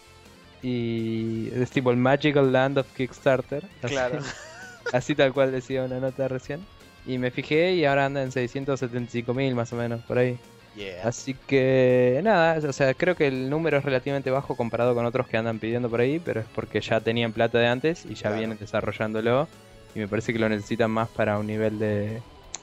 y es tipo el Magical Land of Kickstarter. Así, Claro. así tal cual decía una nota recién. Y me fijé y ahora anda en seiscientos setenta y cinco mil más o menos, por ahí. Yeah. Así que nada, o sea, creo que el número es relativamente bajo comparado con otros que andan pidiendo por ahí, pero es porque ya tenían plata de antes y ya Claro. vienen desarrollándolo. Y me parece que lo necesitan más para un nivel de,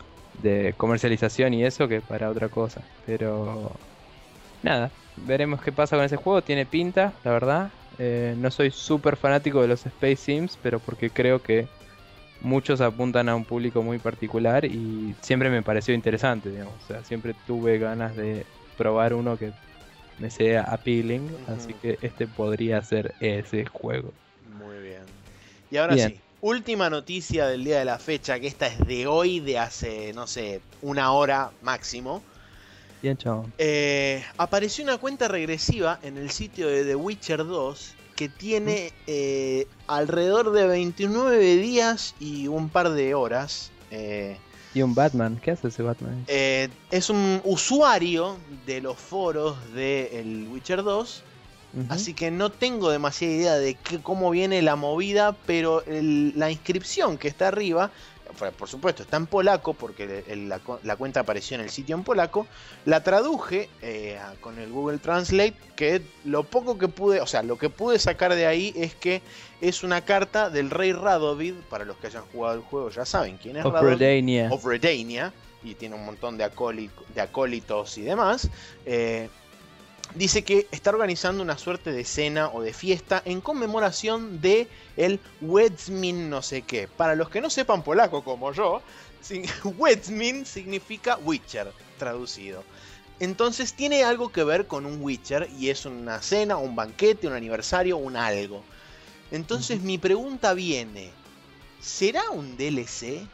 de comercialización y eso que para otra cosa. Pero nada, veremos qué pasa con ese juego. Tiene pinta, la verdad. Eh, no soy súper fanático de los Space Sims, pero porque creo que muchos apuntan a un público muy particular y siempre me pareció interesante, digamos. O sea, siempre tuve ganas de probar uno que me sea appealing, Ujú. así que este podría ser ese juego. Muy bien. Y ahora Bien. sí, última noticia del día de la fecha, que esta es de hoy, de hace, no sé, una hora máximo. Bien, chabón. Eh, apareció una cuenta regresiva en el sitio de The Witcher dos que tiene eh, alrededor de veintinueve días y un par de horas. Eh, Y un Batman, ¿qué hace ese Batman? eh, es un usuario de los foros de el Witcher dos. Ujú. Así que no tengo demasiada idea de qué, cómo viene la movida, pero el- la inscripción que está arriba, por- por supuesto está en polaco, porque el- la, co- la cuenta apareció en el sitio en polaco, la traduje eh, a- con el Google Translate, que lo poco que pude, o sea, lo que pude sacar de ahí es que es una carta del rey Radovid, para los que hayan jugado el juego ya saben quién es Of Radovid. Redania. Of Redania, y tiene un montón de, acóli- de acólitos y demás. eh, Dice que está organizando una suerte de cena o de fiesta en conmemoración de el Wedzmin no sé qué. Para los que no sepan polaco como yo, si- Wedzmin significa Witcher, traducido. Entonces tiene algo que ver con un Witcher y es una cena, un banquete, un aniversario, un algo. Entonces mi pregunta viene, ¿será un D L C?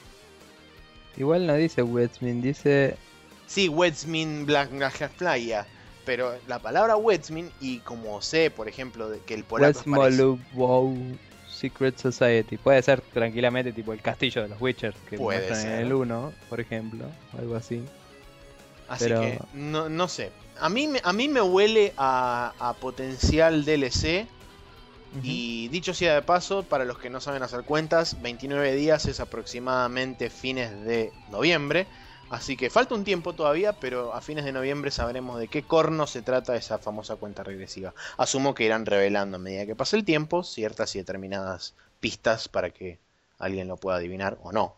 Igual no dice Wetsmin, dice Sí, Wedzmin Black Flya. Pero la palabra Wedzmin, y como sé, por ejemplo, de que el polaco es parecido- Westmolubow Secret Society. Puede ser tranquilamente tipo el castillo de los Witchers que Puede muestran en ser. el uno, por ejemplo, algo así. Así pero- que, no, no sé. A mí, me- a mí me huele a, a potencial D L C. Ujú. Y dicho sea de paso, para los que no saben hacer cuentas, veintinueve días es aproximadamente fines de noviembre. Así que falta un tiempo todavía, pero a fines de noviembre sabremos de qué corno se trata esa famosa cuenta regresiva. Asumo que irán revelando a medida que pase el tiempo ciertas y determinadas pistas para que alguien lo pueda adivinar o no.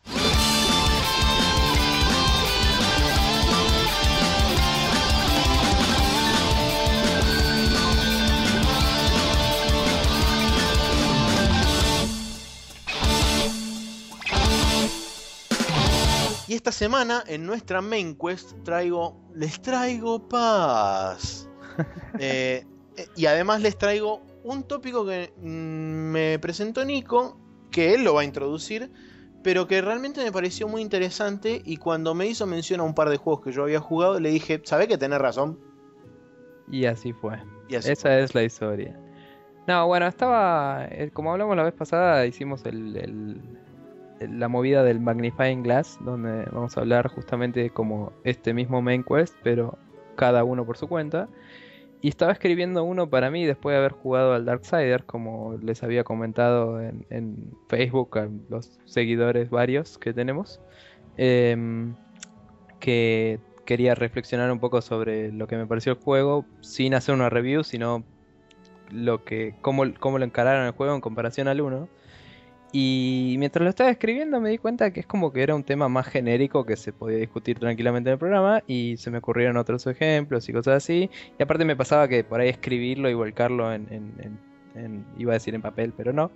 Y esta semana en nuestra main quest traigo, les traigo paz. Eh, eh, y además les traigo un tópico que mm, me presentó Nico, que él lo va a introducir, pero que realmente me pareció muy interesante. Y cuando me hizo mención a un par de juegos que yo había jugado, le dije, ¿sabe que tenés razón? Y así fue. Y así Esa es la historia. No, bueno, estaba. eh, Como hablamos la vez pasada, hicimos el, el- el- la movida del Magnifying Glass, donde vamos a hablar justamente como este mismo main quest, pero cada uno por su cuenta. Y estaba escribiendo uno para mí después de haber jugado al Darksiders, como les había comentado en, en Facebook a los seguidores varios que tenemos. em, que quería reflexionar un poco sobre lo que me pareció el juego, sin hacer una review, sino lo que cómo, cómo lo encararon el juego en comparación al uno. Y mientras lo estaba escribiendo me di cuenta que es como que era un tema más genérico que se podía discutir tranquilamente en el programa y se me ocurrieron otros ejemplos y cosas así. Y aparte me pasaba que por ahí escribirlo y volcarlo en, en- en- en- iba a decir en papel, pero no.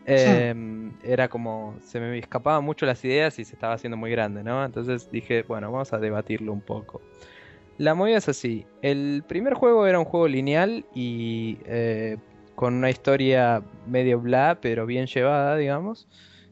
em, era como, se me escapaban mucho las ideas y se estaba haciendo muy grande, ¿no? Entonces dije, bueno, vamos a debatirlo un poco. La movida es así. El primer juego era un juego lineal y eh, con una historia medio bla, pero bien llevada, digamos.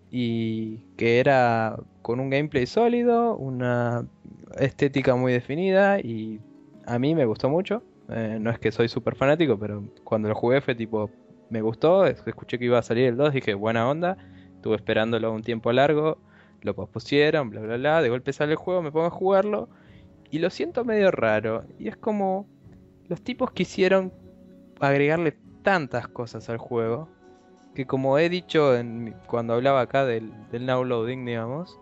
Y que era con un gameplay sólido, una estética muy definida y a mí me gustó mucho. Eh, no es que soy súper fanático, pero cuando lo jugué fue tipo, me gustó. es- Escuché que iba a salir el dos, dije, buena onda. Estuve esperándolo un tiempo largo, lo pospusieron, bla, bla, bla. De golpe sale el juego, me pongo a jugarlo. Y lo siento medio raro. Y es como los tipos quisieron agregarle tantas cosas al juego. Que como he dicho en mi- cuando hablaba acá del, del now loading, digamos.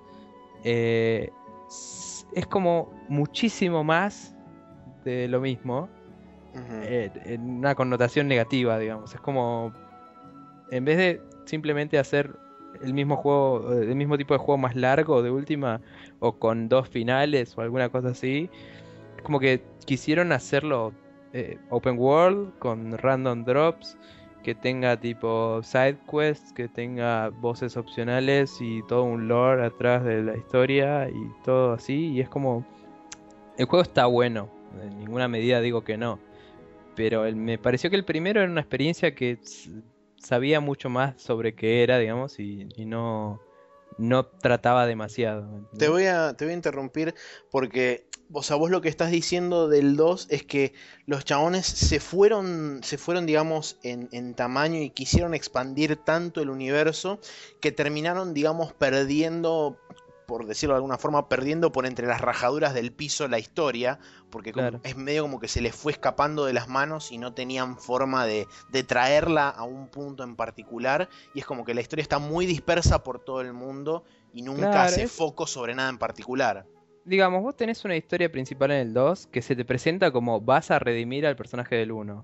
eh, s- es como muchísimo más de lo mismo. Ujú. eh, en una connotación negativa, digamos. Es como en vez de simplemente hacer el mismo juego, eh, el mismo tipo de juego más largo de última, o con dos finales o alguna cosa así, es como que quisieron hacerlo eh, open world con random drops, que tenga tipo side quests, que tenga voces opcionales y todo un lore atrás de la historia y todo así. Y es como, el juego está bueno, en ninguna medida digo que no, pero el- me pareció que el primero era una experiencia que s- sabía mucho más sobre qué era, digamos, y, y no, no trataba demasiado, ¿me Te entendés? voy a, te voy a interrumpir porque, o sea, vos lo que estás diciendo del dos es que los chabones se fueron, se fueron, digamos, en, en tamaño y quisieron expandir tanto el universo que terminaron, digamos, perdiendo, por decirlo de alguna forma, perdiendo por entre las rajaduras del piso la historia, porque como, Claro. es medio como que se les fue escapando de las manos y no tenían forma de, de traerla a un punto en particular, y es como que la historia está muy dispersa por todo el mundo y nunca Claro, hace es, foco sobre nada en particular. digamos, vos tenés una historia principal en el dos que se te presenta como vas a redimir al personaje del uno.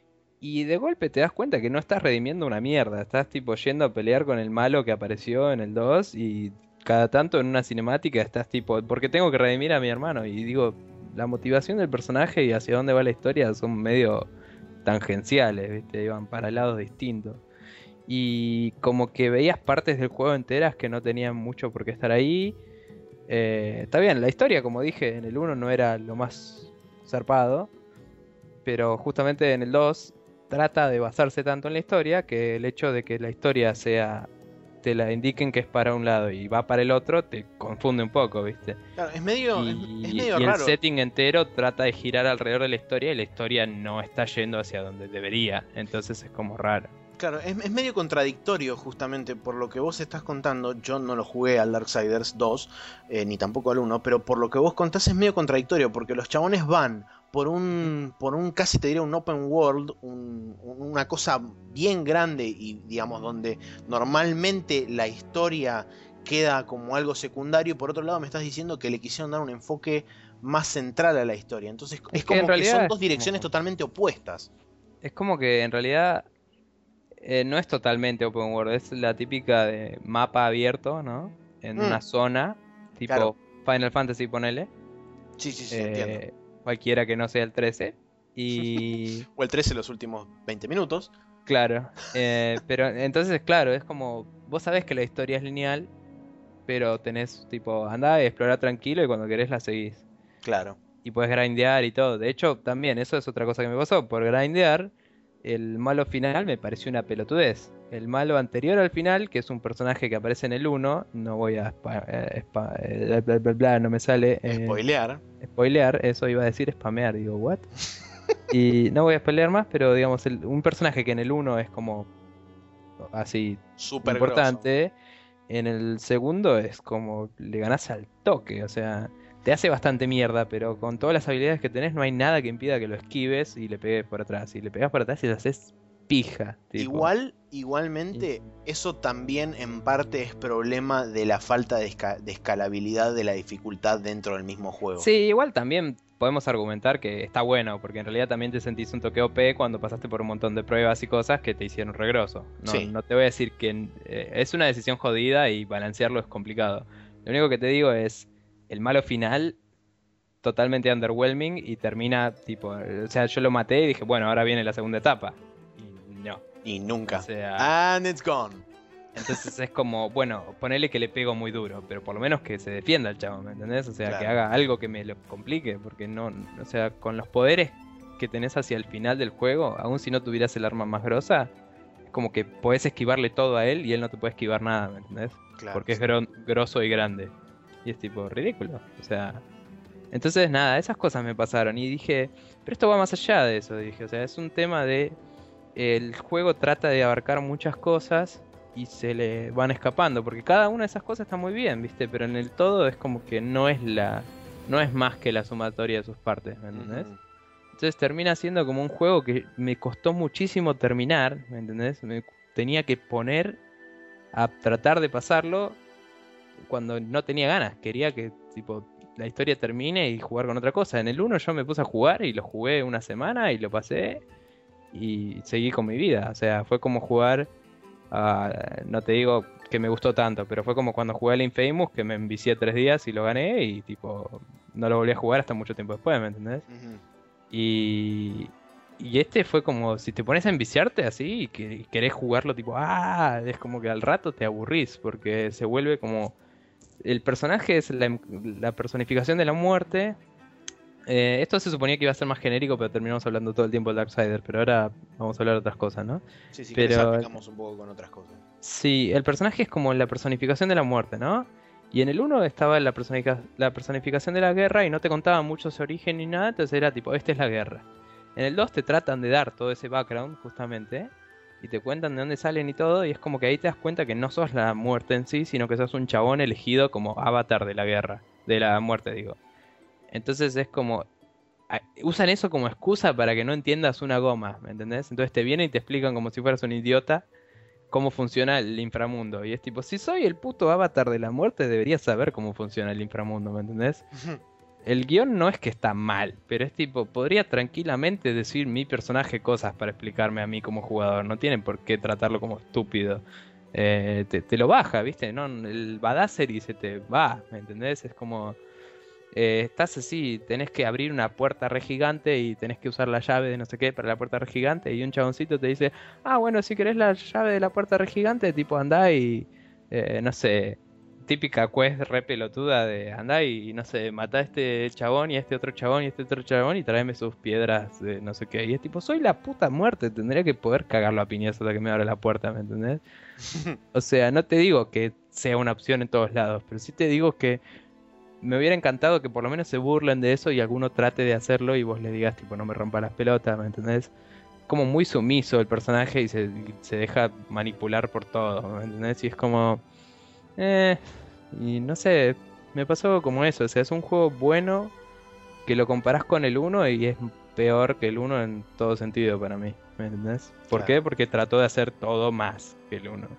Y de golpe te das cuenta que no estás redimiendo una mierda, estás tipo yendo a pelear con el malo que apareció en el dos y cada tanto en una cinemática estás tipo, porque tengo que redimir a mi hermano. Y digo, la motivación del personaje y hacia dónde va la historia son medio tangenciales, ¿viste? Iban para lados distintos. Y como que veías partes del juego enteras que no tenían mucho por qué estar ahí. Eh, está bien, la historia, como dije, en el uno no era lo más zarpado, pero justamente en el dos trata de basarse tanto en la historia que el hecho de que la historia sea, te la indiquen que es para un lado y va para el otro, te confunde un poco, ¿viste? Claro, es medio, es, es Y, medio y el raro. setting entero trata de girar alrededor de la historia y la historia no está yendo hacia donde debería, entonces es como raro. Claro, es, es medio contradictorio justamente por lo que vos estás contando. Yo no lo jugué al Darksiders dos, eh, ni tampoco al uno, pero por lo que vos contás es medio contradictorio porque los chabones van por un, por un casi te diría un open world, un- un- una cosa bien grande y digamos donde normalmente la historia queda como algo secundario. Por otro lado me estás diciendo que le quisieron dar un enfoque más central a la historia. Entonces Es es que en como que son realidad es dos direcciones como, totalmente opuestas. es como que en realidad eh, no es totalmente open world, es la típica de mapa abierto, ¿no? En una Mm, zona, claro, tipo Final Fantasy, ponele, sí, sí, sí, entiendo. eh, cualquiera que no sea el trece. Y O el trece los últimos veinte minutos. claro, eh, pero entonces, claro, es como, vos sabés que la historia es lineal, pero tenés tipo, andá y explorá tranquilo y cuando querés la seguís. Claro. Y puedes grindear y todo. De hecho, también, eso es otra cosa que me pasó. Por grindear, el malo final me pareció una pelotudez. El malo anterior al final, que es un personaje que aparece en el uno, no voy a spa- eh, spa- eh, bla, bla, bla, bla, no me sale eh, Spoilear. spoilear, eso iba a decir spamear, digo, ¿what? Y no voy a spoilear más, pero digamos, el- un personaje que en el uno es como así Súper grosso. importante, en el segundo es como le ganás al toque, o sea, te hace bastante mierda, pero con todas las habilidades que tenés no hay nada que impida que lo esquives y le pegues por atrás. Y le pegas por atrás y le haces pija, tipo. Igual, Y- igualmente, eso también en parte es problema de la falta de, esca- de escalabilidad de la dificultad dentro del mismo juego. Sí, igual también podemos argumentar que está bueno, porque en realidad también te sentís un toque O P cuando pasaste por un montón de pruebas y cosas que te hicieron regroso. No, Sí. no te voy a decir que eh, es una decisión jodida y balancearlo es complicado. Lo único que te digo es, el malo final totalmente underwhelming y termina tipo, o sea, yo lo maté y dije, bueno, ahora viene la segunda etapa. Y no. Y nunca. O sea, And it's gone. entonces es como, bueno, ponele que le pego muy duro, pero por lo menos que se defienda el chavo, ¿me entendés? O sea, Claro. que haga algo que me lo complique, porque no, o sea, con los poderes que tenés hacia el final del juego, aun si no tuvieras el arma más grosa, es como que podés esquivarle todo a él y él no te puede esquivar nada, ¿me entendés? Claro. Porque es gro- grosso y grande. Y es tipo ridículo, o sea... Entonces, nada, esas cosas me pasaron y dije, pero esto va más allá de eso, dije, o sea, es un tema de... El juego trata de abarcar muchas cosas y se le van escapando, porque cada una de esas cosas está muy bien, ¿viste? Pero en el todo es como que no es la... No es más que la sumatoria de sus partes, ¿me entendés? Ujú. Entonces termina siendo como un juego que me costó muchísimo terminar, ¿me entendés? Me tenía que poner a tratar de pasarlo cuando no tenía ganas. Quería que tipo la historia termine y jugar con otra cosa. En el uno yo me puse a jugar y lo jugué una semana y lo pasé y seguí con mi vida. O sea, fue como jugar a... No te digo que me gustó tanto, pero fue como cuando jugué al Infamous que me envicié tres días y lo gané y tipo no lo volví a jugar hasta mucho tiempo después, ¿me entendés? Ujú. Y, y este fue como, si te pones a enviciarte así y, que, y querés jugarlo tipo, ah, es como que al rato te aburrís, porque se vuelve como... El personaje es la, la personificación de la muerte. Eh, esto se suponía que iba a ser más genérico, pero terminamos hablando todo el tiempo del Darksider, pero ahora vamos a hablar de otras cosas, ¿no? Sí, si Pero- querés aplicamos un poco con otras cosas. Sí, el personaje es como la personificación de la muerte, ¿no? Y en el uno estaba la, personifica- la personificación de la guerra y no te contaba mucho su origen ni nada, entonces era tipo, esta es la guerra. En el dos te tratan de dar todo ese background, justamente, y te cuentan de dónde salen y todo, y es como que ahí te das cuenta que no sos la muerte en sí, sino que sos un chabón elegido como avatar de la guerra, de la muerte, digo. Entonces es como... a- Usan eso como excusa para que no entiendas una goma, ¿me entendés? Entonces te vienen y te explican como si fueras un idiota cómo funciona el inframundo. Y es tipo, si soy el puto avatar de la muerte, debería saber cómo funciona el inframundo, ¿me entendés? El guión no es que está mal, pero es tipo, podría tranquilamente decir mi personaje cosas para explicarme a mí como jugador. No tienen por qué tratarlo como estúpido. Eh, te, te lo baja, ¿viste? No, el Badassery se te va, ¿me entendés? Es como... eh, estás así, tenés que abrir una puerta re gigante y tenés que usar la llave de no sé qué para la puerta re gigante y un chaboncito te dice, ah, bueno, si querés la llave de la puerta re gigante, tipo andá y, eh, no sé, típica quest re pelotuda de andá y, no sé, matá a este chabón y a este otro chabón y a este otro chabón y tráeme sus piedras de no sé qué. Y es tipo, soy la puta muerte, tendría que poder cagarlo a piñazos hasta que me abra la puerta, ¿me entendés? O sea, no te digo que sea una opción en todos lados, pero sí te digo que me hubiera encantado que por lo menos se burlen de eso y alguno trate de hacerlo y vos le digas, tipo, no me rompa las pelotas, ¿me entendés? Como muy sumiso el personaje y se, y se deja manipular por todo, ¿me entendés? Y es como... Eh, y no sé, me pasó como eso, o sea, es un juego bueno que lo comparás con el uno y es peor que el uno en todo sentido para mí, ¿me entendés? ¿Por Claro. qué? Porque trató de hacer todo más que el uno.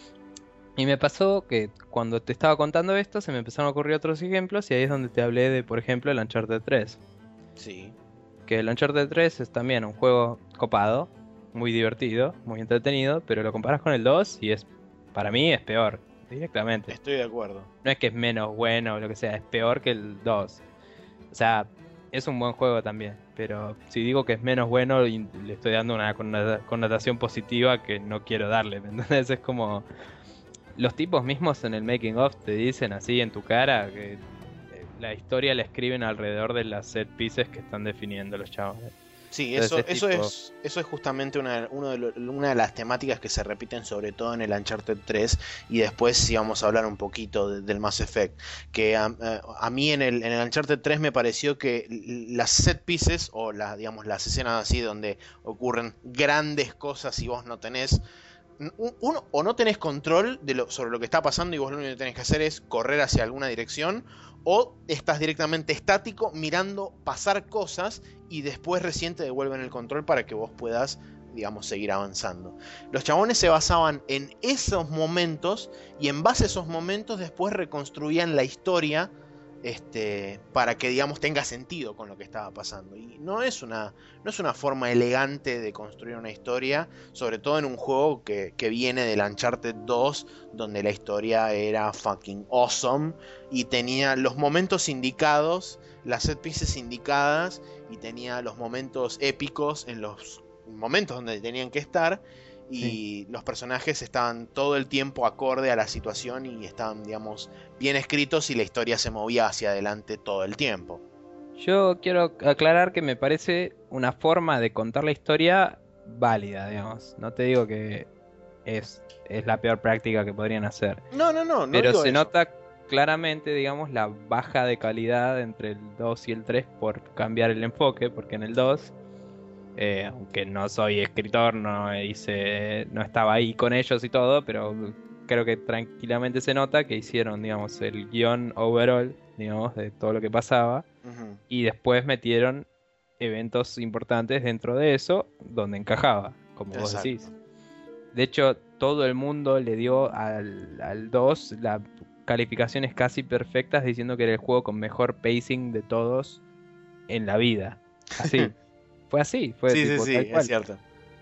Y me pasó que cuando te estaba contando esto se me empezaron a ocurrir otros ejemplos y ahí es donde te hablé de, por ejemplo, el Uncharted tres. Sí. Que el Uncharted tres es también un juego copado, muy divertido, muy entretenido, pero lo comparas con el dos y es, para mí es peor, directamente. Estoy de acuerdo. No es que es menos bueno o lo que sea, es peor que el dos. O sea, es un buen juego también, pero si digo que es menos bueno y le estoy dando una connota- connotación positiva que no quiero darle, ¿me entendés? Es como... Los tipos mismos en el making of te dicen así en tu cara que eh, la historia la escriben alrededor de las set pieces que están definiendo los chavos. Sí, Entonces eso, es eso tipo- es, eso es justamente una, uno de lo- una de las temáticas que se repiten sobre todo en el Uncharted tres y después sí vamos a hablar un poquito de- del Mass Effect. Que a, a- a mí en el, en el Uncharted tres me pareció que las set pieces o las, digamos, las escenas así donde ocurren grandes cosas y vos no tenés... Uno, o no tenés control de lo, sobre lo que está pasando y vos lo único que tenés que hacer es correr hacia alguna dirección, o estás directamente estático mirando pasar cosas y después recién te devuelven el control para que vos puedas, digamos, seguir avanzando. Los chabones se basaban en esos momentos y en base a esos momentos después reconstruían la historia este, para que, digamos, tenga sentido con lo que estaba pasando. Y no es una, no es una forma elegante de construir una historia, sobre todo en un juego que, que viene del Uncharted dos, donde la historia era fucking awesome y tenía los momentos indicados, las set pieces indicadas, y tenía los momentos épicos en los momentos donde tenían que estar. Y sí, los personajes estaban todo el tiempo acorde a la situación y estaban, digamos, bien escritos, y la historia se movía hacia adelante todo el tiempo. Yo quiero aclarar que me parece una forma de contar la historia válida, digamos. No te digo que es, es la peor práctica que podrían hacer. No, no, no, no pero digo se eso. nota claramente, digamos, la baja de calidad entre el dos y el tres por cambiar el enfoque, porque en el dos... Eh, aunque no soy escritor, no hice, no estaba ahí con ellos y todo, pero creo que tranquilamente se nota que hicieron, digamos, el guión overall, digamos, de todo lo que pasaba, Ujú. y después metieron eventos importantes dentro de eso, donde encajaba, como vos Exacto. decís. De hecho, todo el mundo le dio al, al dos las calificaciones casi perfectas, diciendo que era el juego con mejor pacing de todos en la vida. Así. Fue así, fue Sí, sí, tipo sí, tal es cual. cierto.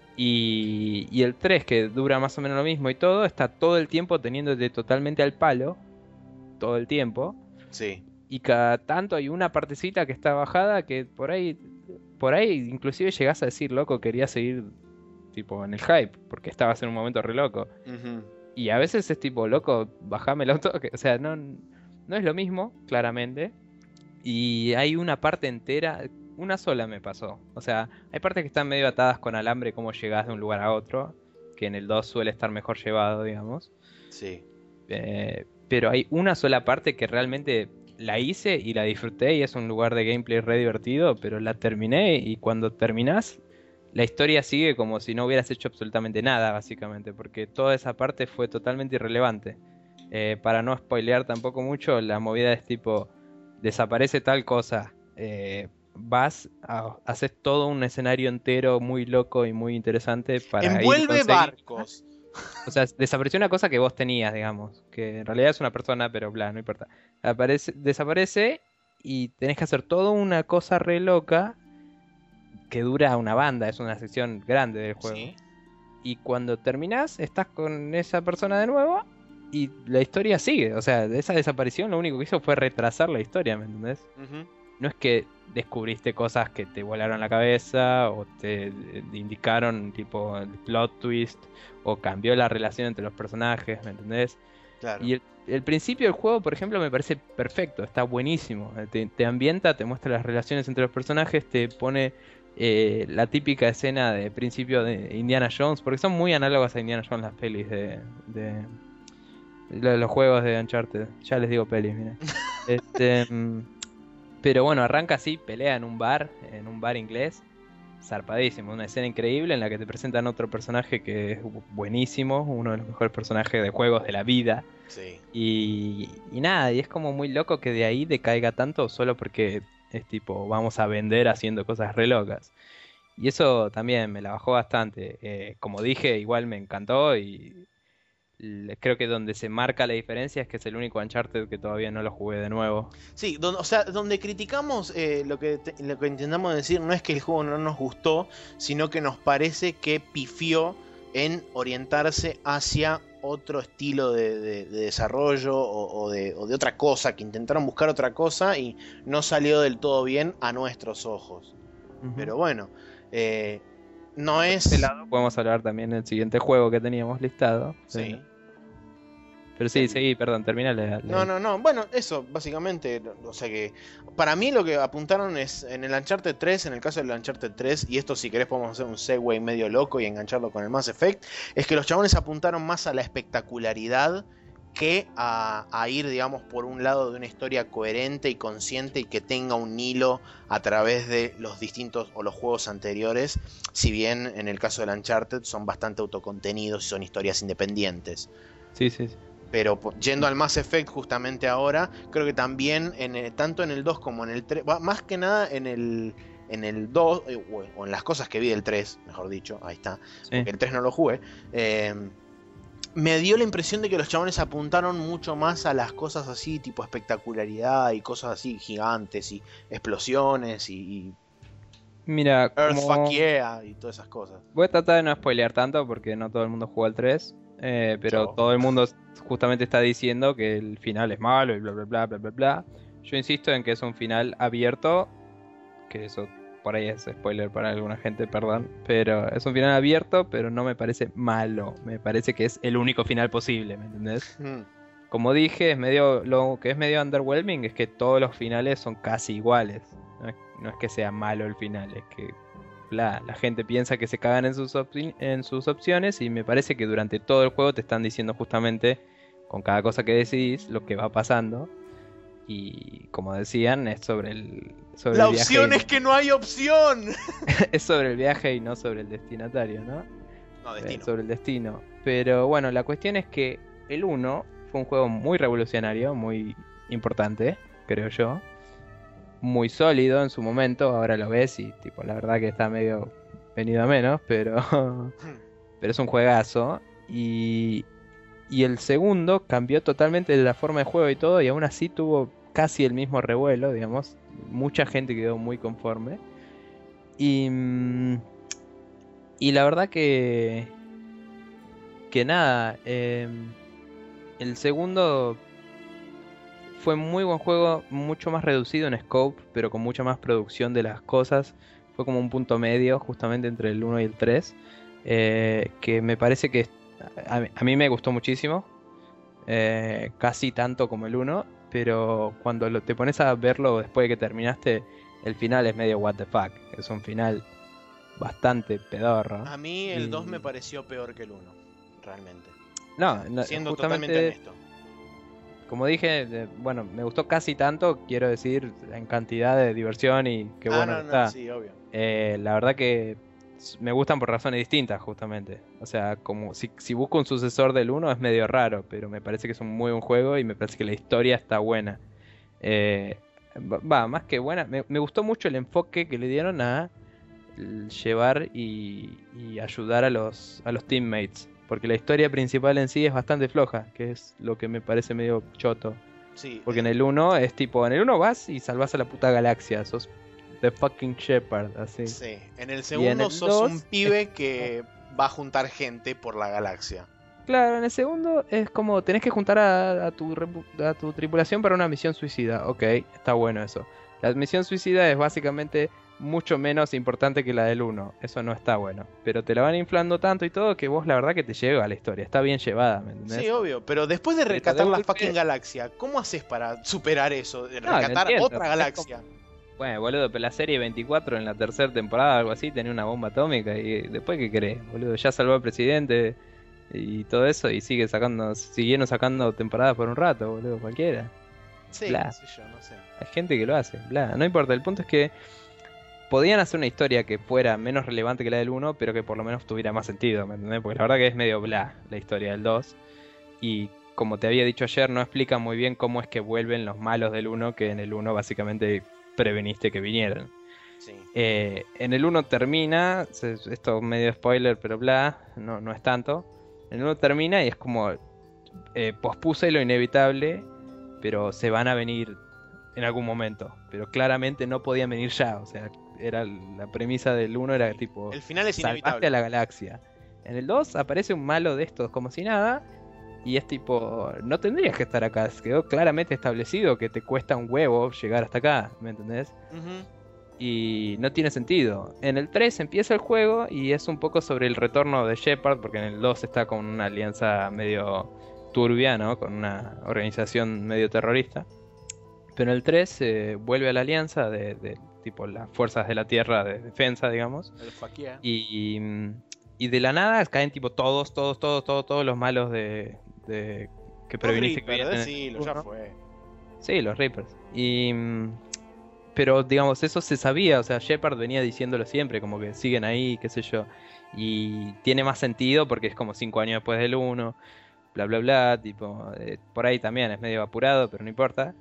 Y, y el tres, que dura más o menos lo mismo y todo, está todo el tiempo teniéndote totalmente al palo, todo el tiempo. Sí. Y cada tanto hay una partecita que está bajada que por ahí, por ahí inclusive llegás a decir, loco, quería seguir tipo en el hype, porque estabas en un momento re loco. Ujú. Y a veces es tipo, loco, bajame el auto, o sea, no, no es lo mismo, claramente. Y hay una parte entera, una sola me pasó. O sea, hay partes que están medio atadas con alambre, cómo llegás de un lugar a otro, que en el dos suele estar mejor llevado, digamos. Sí. Eh, pero hay una sola parte que realmente la hice y la disfruté, y es un lugar de gameplay re divertido, pero la terminé, y cuando terminás, la historia sigue como si no hubieras hecho absolutamente nada, básicamente, porque toda esa parte fue totalmente irrelevante. Eh, para no spoilear tampoco mucho, la movida es tipo, desaparece tal cosa, eh, vas, a, haces todo un escenario entero muy loco y muy interesante para ir y Envuelve conseguir. barcos. O sea, desapareció una cosa que vos tenías, digamos, que en realidad es una persona, pero bla, no importa. Aparece, desaparece, y tenés que hacer toda una cosa re loca que dura una banda, es una sección grande del juego. Sí. Y cuando terminás, estás con esa persona de nuevo y la historia sigue. O sea, esa desaparición lo único que hizo fue retrasar la historia, ¿me entendés? Ujú. No es que descubriste cosas que te volaron la cabeza o te eh, indicaron tipo el plot twist o cambió la relación entre los personajes, ¿me entendés? Claro. Y el, el principio del juego, por ejemplo, me parece perfecto, está buenísimo. Eh, Te, te ambienta, te muestra las relaciones entre los personajes, te pone eh, la típica escena de principio de Indiana Jones, porque son muy análogas a Indiana Jones las pelis de, de, de los juegos de Uncharted. Ya les digo pelis, mira. Este, mm, pero bueno, arranca así, pelea en un bar, en un bar inglés. Zarpadísimo, una escena increíble en la que te presentan otro personaje que es buenísimo, uno de los mejores personajes de juegos de la vida. Sí. Y, y nada, y es como muy loco que de ahí decaiga tanto solo porque es tipo, vamos a vender haciendo cosas re locas. Y eso también me la bajó bastante. Eh, como dije, igual me encantó, y l- creo que donde se marca la diferencia es que es el único Uncharted que todavía no lo jugué de nuevo. Sí, don- o sea, donde criticamos, eh, lo que te- lo que intentamos decir no es que el juego no nos gustó, sino que nos parece que pifió en orientarse hacia otro estilo de, de- de desarrollo o, o de, o de otra cosa, que intentaron buscar otra cosa y no salió del todo bien a nuestros ojos. Ujú. Pero bueno, eh, no Por ese es... lado podemos hablar también del siguiente juego que teníamos listado. Sí. Pero, pero sí, seguí, perdón, termina la, la- No, no, no. Bueno, eso, básicamente. O sea que. Para mí lo que apuntaron es. En el Uncharted tres, en el caso del Uncharted tres, y esto si querés podemos hacer un segue medio loco y engancharlo con el Mass Effect. Es que los chabones apuntaron más a la espectacularidad que a, a ir, digamos, por un lado de una historia coherente y consciente y que tenga un hilo a través de los distintos o los juegos anteriores. Si bien en el caso del Uncharted son bastante autocontenidos y son historias independientes. Sí, sí, sí. Pero po- yendo al Mass Effect justamente ahora, creo que también en el- tanto en el dos como en el tres, va, más que nada en el en el dos, eh, o, o en las cosas que vi del tres, mejor dicho, ahí está, Sí. porque el tres no lo jugué. eh, me dio la impresión de que los chabones apuntaron mucho más a las cosas así, tipo espectacularidad y cosas así gigantes y explosiones y, y Mira, Earth como Fuck Yeah y todas esas cosas. voy a tratar de no spoilear tanto porque no todo el mundo jugó al tres, eh, pero Yo. todo el mundo justamente está diciendo que el final es malo y bla bla bla bla bla bla. Yo insisto en que es un final abierto, que eso por ahí es spoiler para alguna gente, perdón, pero es un final abierto, pero no me parece malo, me parece que es el único final posible, ¿me entendés? Mm. Como dije, es medio, lo que es medio underwhelming es que todos los finales son casi iguales. No es, no es que sea malo el final, es que la, la gente piensa que se cagan en sus, opci- en sus opciones y me parece que durante todo el juego te están diciendo justamente con cada cosa que decidís lo que va pasando. Y como decían, es sobre el, sobre La el viaje opción y es que no hay opción. es sobre el viaje y no sobre el destinatario, ¿no? No, Eh, destino. sobre el destino. Pero bueno, la cuestión es que el uno fue un juego muy revolucionario, muy importante, creo yo. Muy sólido en su momento, ahora lo ves y tipo, la verdad que está medio venido a menos, pero, pero es un juegazo. Y, y el segundo cambió totalmente la forma de juego y todo, y aún así tuvo casi el mismo revuelo, digamos. Mucha gente quedó muy conforme. Y, mm, y la verdad que, que nada, em, el segundo fue muy buen juego, mucho más reducido en scope, pero con mucha más producción de las cosas. Fue como un punto medio justamente entre el uno y el tres, eh, que me parece que a, a mí me gustó muchísimo, eh, casi tanto como el uno, pero cuando lo- te pones a verlo después de que terminaste, el final es medio what the fuck, es un final bastante pedorro. A mí el Y- dos me pareció peor que el uno, realmente. No, no, Siendo justamente, totalmente honesto. como dije, eh, bueno, me gustó casi tanto, quiero decir, en cantidad de diversión y qué ah, bueno no, que no, está. sí, obvio. Eh, la verdad que s- me gustan por razones distintas, justamente. O sea, como si, si busco un sucesor del uno es medio raro, pero me parece que es un muy buen juego y me parece que la historia está buena. Eh, va, va, más que buena, me, me gustó mucho el enfoque que le dieron a l- llevar y, y ayudar a los, a los teammates. Porque la historia principal en sí es bastante floja, que es lo que me parece medio choto. Sí, Porque en eh, el uno es tipo, en el uno vas y salvas a la puta galaxia, sos the fucking Shepard, así. sí. En el en segundo el sos dos un pibe que va a juntar gente por la galaxia. Claro, en el segundo es como tenés que juntar a, a tu, repu- a tu tripulación para una misión suicida. Ok, está bueno eso. La misión suicida es básicamente mucho menos importante que la del uno. Eso no está bueno. Pero te la van inflando tanto y todo que vos la verdad que te lleva a la historia. Está bien llevada, ¿me entendés? Sí, obvio, pero después de Pero de rescatar la golpe- fucking galaxia, ¿cómo haces para superar eso? De No, lo rescatar entiendo, otra es galaxia. Bueno, boludo, pero la serie veinticuatro en la tercera temporada, algo así, tenía una bomba atómica y después ¿qué querés, boludo? Ya salvó al presidente y todo eso y sigue sacando, siguieron sacando temporadas por un rato, boludo, cualquiera. Sí, Bla. qué sé yo, no sé. Hay gente que lo hace, bla, no importa, el punto es que podían hacer una historia que fuera menos relevante que la del uno, pero que por lo menos tuviera más sentido, ¿me entendés? Porque la verdad que es medio bla la historia del dos. Y como te había dicho ayer, no explica muy bien cómo es que vuelven los malos del uno, que en el uno básicamente preveniste que vinieran. Sí. Eh, en el uno termina, se- esto medio spoiler, pero bla, no, no es tanto. En el uno termina y es como eh, pospuse lo inevitable, pero se van a venir en algún momento. Pero claramente no podían venir ya, o sea, era la premisa del uno era tipo El final es salvaste inevitable. a la galaxia. En el dos aparece un malo de estos como si nada. Y es tipo, no tendrías que estar acá. Quedó claramente establecido que te cuesta un huevo llegar hasta acá, ¿me entendés? Ujú. Y no tiene sentido. En el tres empieza el juego y es un poco sobre el retorno de Shepard, porque en el dos está con una alianza medio turbia, ¿no? Con una organización medio terrorista. Pero en el tres eh, vuelve a la alianza de, de tipo las fuerzas de la Tierra de defensa, digamos. El fuck yeah. Y, y de la nada caen tipo todos, todos, todos, todos, todos los malos de, de que Los preveniste que Reaper, vienen en el decilo, ya uno. fue. Sí, los Reapers. Y, mm, pero digamos, eso se sabía, o sea, Shepard venía diciéndolo siempre, como que siguen ahí, qué sé yo. Y tiene más sentido porque es como cinco años después del uno, bla, bla, bla, tipo, eh, por ahí también es medio apurado, pero no importa.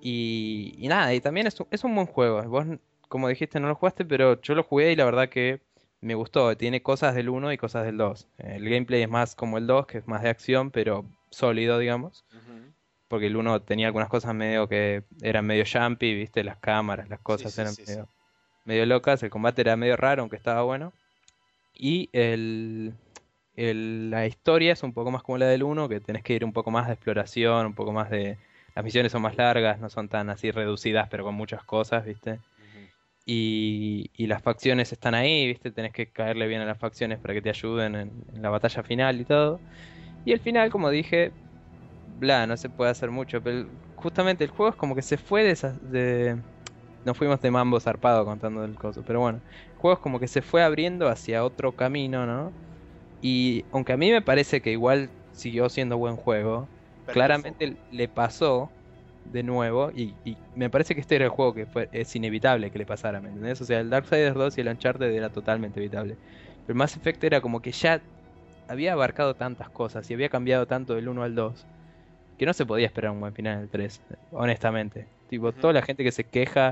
Y, y nada, y también es un, es un buen juego. Vos, como dijiste, no lo jugaste, pero yo lo jugué y la verdad que me gustó. Tiene cosas del uno y cosas del dos. El gameplay es más como el dos, que es más de acción, pero sólido, digamos. Ujú. Porque el uno tenía algunas cosas medio que eran medio jumpy, viste, las cámaras, las Sí, cosas sí, eran sí, sí. medio, medio locas. El combate era medio raro, aunque estaba bueno. Y el, el- la historia es un poco más como la del uno, que tenés que ir un poco más de exploración, un poco más de... Las misiones son más largas, no son tan así reducidas, pero con muchas cosas, ¿viste? Ujú. Y, y las facciones están ahí, ¿viste? Tenés que caerle bien a las facciones para que te ayuden en, en la batalla final y todo. Y el final, como dije, bla, no se puede hacer mucho, pero el- justamente el juego es como que se fue de esas... De... Nos fuimos de mambo zarpado contando el coso, pero bueno, el juego es como que se fue abriendo hacia otro camino, ¿no? Y aunque a mí me parece que igual siguió siendo buen juego, Perdió el foco. claramente le pasó de nuevo y, y me parece que este era el juego que fue, es inevitable que le pasara, ¿me entendés? O sea, el Darksiders dos y el Uncharted era totalmente evitable. Pero el Mass Effect era como que ya había abarcado tantas cosas y había cambiado tanto del uno al dos que no se podía esperar un buen final en el tres, honestamente. Tipo, Ujú. toda la gente que se queja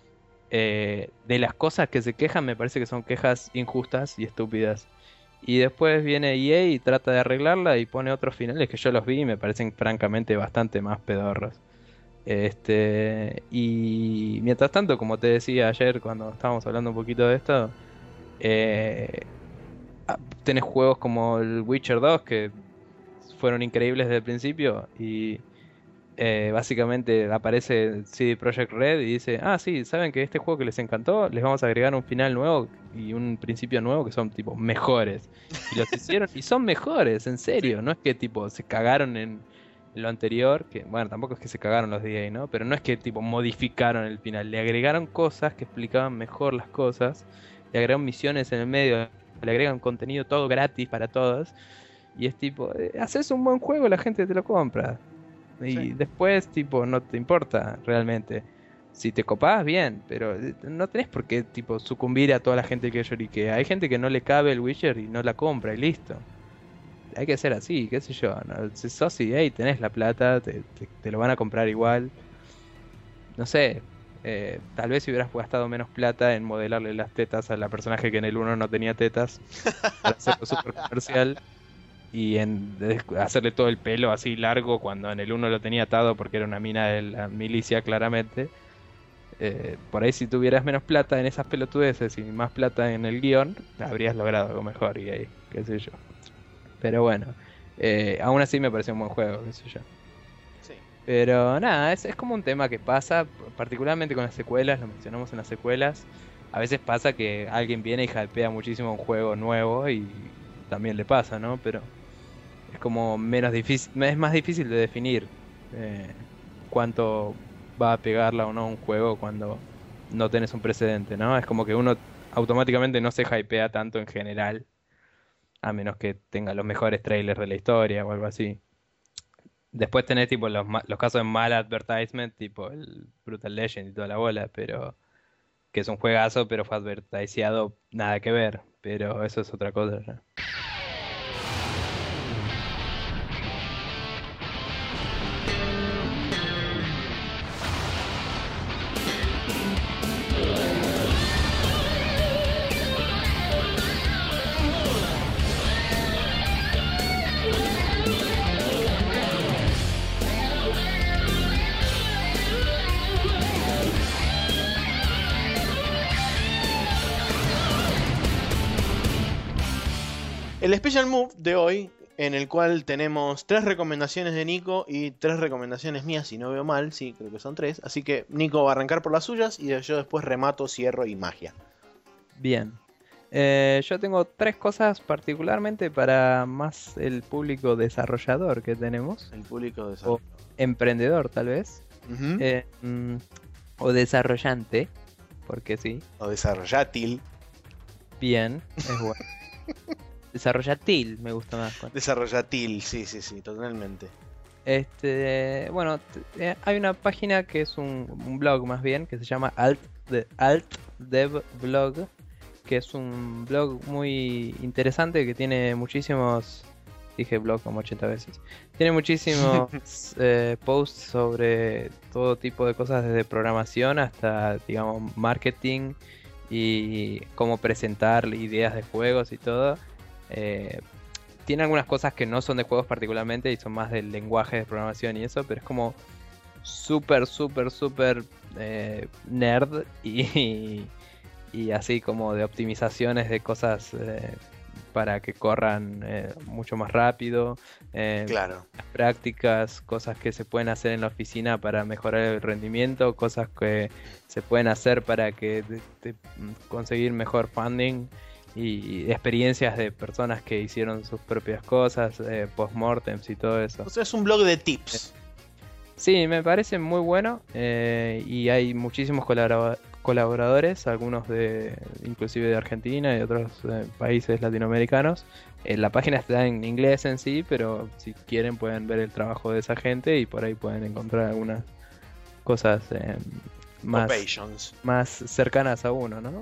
eh, de las cosas que se quejan me parece que son quejas injustas y estúpidas. Y después viene E A y trata de arreglarla y pone otros finales que yo los vi y me parecen francamente bastante más pedorros. Este, y mientras tanto, como te decía ayer cuando estábamos hablando un poquito de esto, eh, ah, tenés juegos como el Witcher dos que fueron increíbles desde el principio y eh, básicamente aparece C D Projekt Red y dice, ah, sí, ¿saben que este juego que les encantó? Les vamos a agregar un final nuevo y un principio nuevo que son tipo mejores. Y los hicieron y son mejores, en Sí. serio. No es que tipo se cagaron en lo anterior, que bueno, tampoco es que se cagaron los D A, ¿no? Pero no es que tipo modificaron el final, le agregaron cosas que explicaban mejor las cosas, le agregaron misiones en el medio, le agregan contenido todo gratis para todos. Y es tipo, eh, haces un buen juego, la gente te lo compra. Y Sí. después, tipo, no te importa realmente. Si te copás, bien, pero eh, no tenés por qué, tipo, sucumbir a toda la gente que lloriquea. Hay gente que no le cabe el Witcher y no la compra y listo. Hay que ser así, qué sé yo. ¿No? Si sos E A, tenés la plata, te, te- te lo van a comprar igual. No sé, eh, tal vez si hubieras gastado menos plata en modelarle las tetas a la personaje que en el uno no tenía tetas, para hacerlo súper comercial y en de- hacerle todo el pelo así largo cuando en el uno lo tenía atado porque era una mina de la milicia claramente. Eh, por ahí si tuvieras menos plata en esas pelotudeces y más plata en el guión, habrías logrado algo mejor y ahí, qué sé yo. Pero bueno, eh, aún así me pareció un buen juego, qué sé yo. Sí. Pero nada, es, es como un tema que pasa, particularmente con las secuelas, lo mencionamos en las secuelas. A veces pasa que alguien viene y hypea muchísimo un juego nuevo y también le pasa, ¿no? Pero es como menos difícil, es más difícil de definir eh, cuánto va a pegarla o no un juego cuando no tenés un precedente, ¿no? Es como que uno automáticamente no se hypea tanto en general, a menos que tenga los mejores trailers de la historia o algo así. Después tenés tipo los, ma- los casos de mal advertisement, tipo el Brutal Legend y toda la bola, pero que es un juegazo, pero fue advertiseado, nada que ver, pero eso es otra cosa ya. El Special Move de hoy, en el cual tenemos tres recomendaciones de Nico y tres recomendaciones mías, si no veo mal, sí, creo que son tres. Así que Nico va a arrancar por las suyas y yo después remato, cierro y magia. Bien. Eh, yo tengo tres cosas particularmente para más el público desarrollador que tenemos, El público de o desarrollo. emprendedor tal vez, Ujú. eh, mm, o desarrollante, porque sí, O desarrollatil. bien, es bueno. Desarrollatil me gusta más. con- Desarrollatil, sí, sí, sí, totalmente. Este, bueno, t- eh, hay una página que es un, un blog más bien, que se llama Alt, de, Alt Dev Blog, que es un blog muy interesante que tiene muchísimos, dije blog como ochenta veces, tiene muchísimos eh, posts sobre todo tipo de cosas desde programación hasta, digamos, marketing y cómo presentar ideas de juegos y todo. Eh, tiene algunas cosas que no son de juegos particularmente y son más del lenguaje de programación y eso, pero es como súper, súper, súper eh, nerd y, y así como de optimizaciones de cosas eh, para que corran eh, mucho más rápido. Eh, Claro. prácticas, cosas que se pueden hacer en la oficina para mejorar el rendimiento, cosas que se pueden hacer para que de- de- conseguir mejor funding y experiencias de personas que hicieron sus propias cosas, eh, postmortems y todo eso. O sea, es un blog de tips. Sí, me parece muy bueno eh, y hay muchísimos colabora- colaboradores, algunos de inclusive de Argentina y de otros eh, países latinoamericanos. Eh, la página está en inglés en sí, pero si quieren pueden ver el trabajo de esa gente y por ahí pueden encontrar algunas cosas eh, más, Operations. más cercanas a uno, ¿no?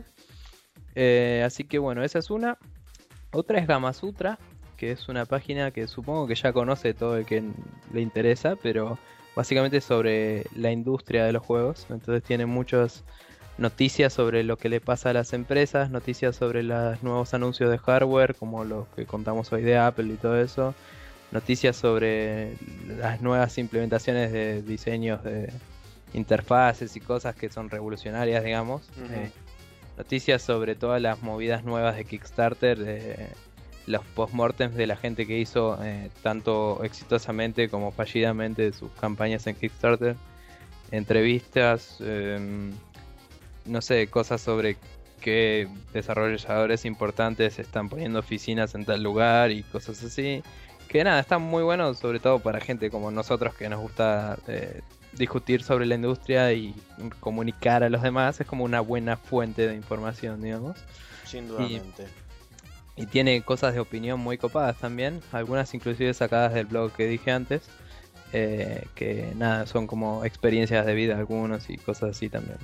Eh, así que bueno, esa es una. Otra es Gamasutra, que es una página que supongo que ya conoce todo el que n- le interesa, pero básicamente es sobre la industria de los juegos. Entonces tiene muchas noticias sobre lo que le pasa a las empresas, noticias sobre los nuevos anuncios de hardware, como los que contamos hoy de Apple y todo eso, noticias sobre las nuevas implementaciones de diseños de interfaces y cosas que son revolucionarias, digamos. Ujú. Eh, noticias sobre todas las movidas nuevas de Kickstarter, de los postmortems de la gente que hizo eh, tanto exitosamente como fallidamente sus campañas en Kickstarter, entrevistas, em, no sé, cosas sobre qué desarrolladores importantes están poniendo oficinas en tal lugar y cosas así. Que nada, está muy bueno, sobre todo para gente como nosotros que nos gusta eh, discutir sobre la industria y comunicar a los demás. Es como una buena fuente de información, digamos. Sin dudamente. Y tiene cosas de opinión muy copadas también, algunas inclusive sacadas del blog que dije antes, eh, que nada, son como experiencias de vida algunos y cosas así también.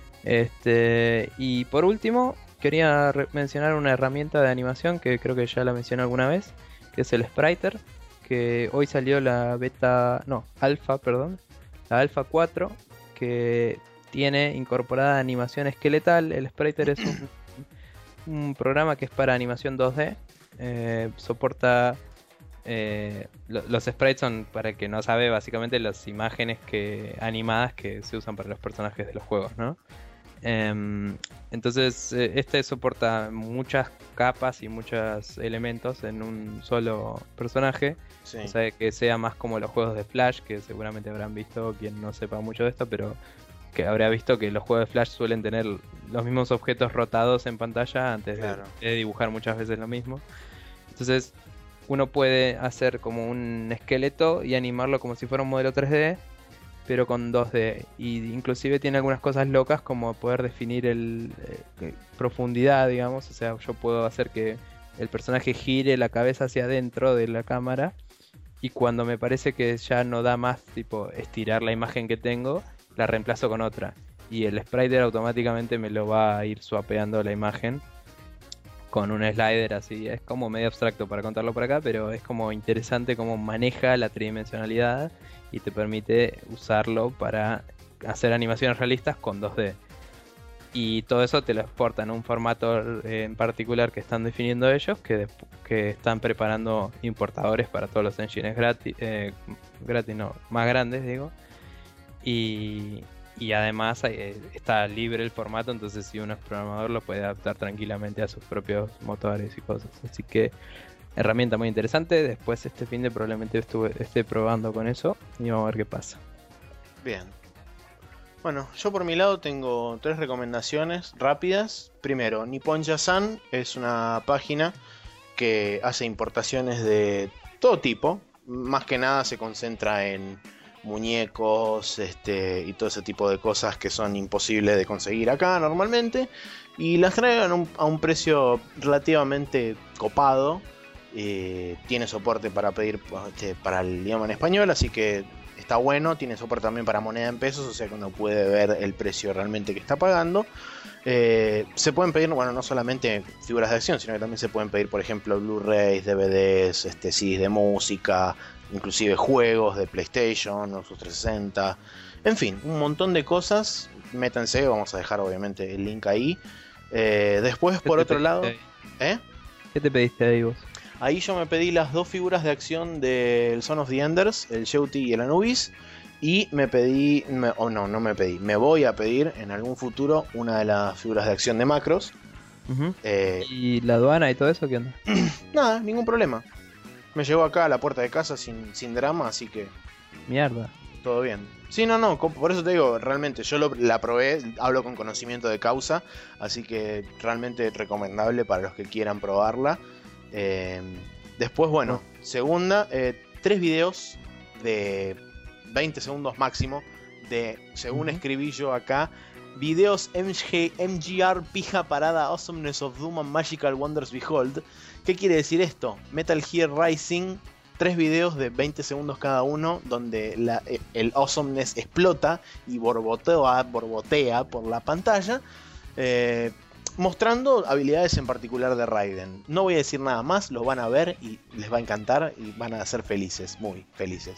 Este, y por último, quería re- mencionar una herramienta de animación que creo que ya la mencioné alguna vez, que es el Spriter, que hoy salió la beta, no, alfa, perdón, la alfa cuatro, que tiene incorporada animación esqueletal. El Spriter es un, un programa que es para animación dos D, eh, soporta eh, lo- los sprites son, para el que no sabe, básicamente las imágenes que animadas que se usan para los personajes de los juegos, ¿no? Em, entonces, eh, este soporta muchas capas y muchos elementos en un solo personaje. Sí. O sea, que sea más como los juegos de Flash, que seguramente habrán visto quien no sepa mucho de esto, pero que habrá visto que los juegos de Flash suelen tener los mismos objetos rotados en pantalla antes de- Claro. de dibujar muchas veces lo mismo. Entonces, uno puede hacer como un esqueleto y animarlo como si fuera un modelo tres D, pero con dos D. Y inclusive tiene algunas cosas locas como poder definir el eh, profundidad, digamos. O sea, yo puedo hacer que el personaje gire la cabeza hacia adentro de la cámara, y cuando me parece que ya no da más, tipo, estirar la imagen que tengo, la reemplazo con otra. Y el spriter automáticamente me lo va a ir swapeando la imagen con un slider así. Es como medio abstracto para contarlo por acá, pero es como interesante cómo maneja la tridimensionalidad y te permite usarlo para hacer animaciones realistas con dos D. Y todo eso te lo exporta en un formato eh, en particular que están definiendo ellos, que, despu- que están preparando importadores para todos los engines gratis, eh, gratis no, más grandes, digo. Y, y además eh, está libre el formato, entonces si uno es programador lo puede adaptar tranquilamente a sus propios motores y cosas. Así que herramienta muy interesante. Después este fin de probablemente estuve, esté probando con eso y vamos a ver qué pasa. Bien. Bueno, yo por mi lado tengo tres recomendaciones rápidas. Primero, Nippon Yasan es una página que hace importaciones de todo tipo. Más que nada se concentra en muñecos, este, y todo ese tipo de cosas que son imposibles de conseguir acá normalmente. Y las traen a un, a un precio relativamente copado. Eh, tiene soporte para pedir este, para el idioma en español, así que está bueno. Tiene soporte también para moneda en pesos, o sea que uno puede ver el precio realmente que está pagando. Eh, se pueden pedir, bueno, no solamente figuras de acción, sino que también se pueden pedir, por ejemplo, Blu-rays, D V Ds, este, C Ds de música, inclusive juegos de PlayStation o sus trescientos sesenta. En fin, un montón de cosas. Métanse, vamos a dejar obviamente el link ahí. Eh, después, ¿Qué por te otro lado, pediste ¿eh? ¿Qué te pediste ahí vos? Ahí yo me pedí las dos figuras de acción del Son of the Enders, el Shouty y el Anubis. Y me pedí, me, o oh no, no me pedí, me voy a pedir en algún futuro una de las figuras de acción de Macros. Ujú. Eh, ¿Y la aduana y todo eso qué onda? nada, ningún problema. Me llegó acá a la puerta de casa sin, sin drama, así que Mierda. todo bien. Sí, no, no, co- por eso te digo, realmente yo lo- la probé, hablo con conocimiento de causa, así que realmente recomendable para los que quieran probarla. Eh, después, bueno, segunda, eh, tres videos de veinte segundos máximo, de, según Ujú. escribí yo acá, videos M G, M G R Pija Parada Awesomeness of Doom and Magical Wonders Behold. ¿Qué quiere decir esto? Metal Gear Rising, tres videos de veinte segundos cada uno, donde la- el awesomeness explota y borbotea, borbotea por la pantalla, eh, mostrando habilidades en particular de Raiden. No voy a decir nada más, los van a ver y les va a encantar y van a ser felices, muy felices.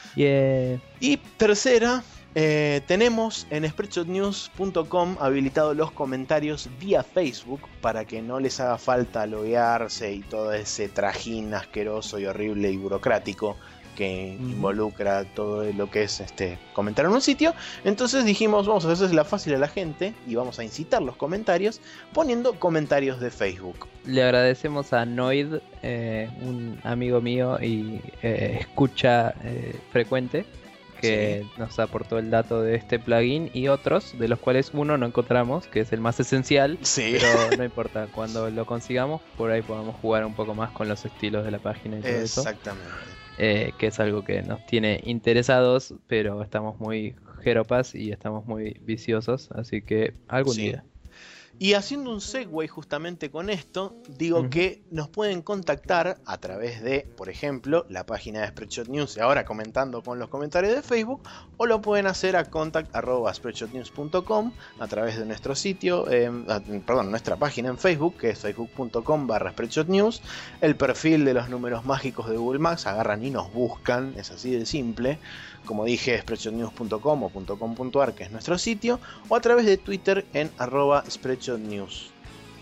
Yeah. Y tercera, eh, tenemos en spreadshot news punto com habilitados los comentarios vía Facebook para que no les haga falta loguearse y todo ese trajín asqueroso y horrible y burocrático que Ujú. involucra todo lo que es este comentar en un sitio. Entonces dijimos, vamos a hacerla fácil a la gente y vamos a incitar los comentarios poniendo comentarios de Facebook. Le agradecemos a Noid, eh, un amigo mío y eh, escucha eh, frecuente, que nos aportó el dato de este plugin y otros, de los cuales uno no encontramos, que es el más esencial, Sí, pero no importa, cuando lo consigamos, por ahí podamos jugar un poco más con los estilos de la página y todo eso, exactamente. eh, que es algo que nos tiene interesados, pero estamos muy jeropas y estamos muy viciosos, así que algún Sí. día. Y haciendo un segue justamente con esto, digo Ujú. que nos pueden contactar a través de, por ejemplo, la página de Spreadshot News, y ahora comentando con los comentarios de Facebook, o lo pueden hacer a contact arroba spreadshot news punto com a través de nuestro sitio, eh, perdón, nuestra página en Facebook, que es facebook punto com barra spreadshot news, el perfil de los números mágicos de Google Maps, agarran y nos buscan, es así de simple. Como dije, spreadshot news punto com o .com punto ar, que es nuestro sitio, o a través de Twitter en arroba spreadshotnews.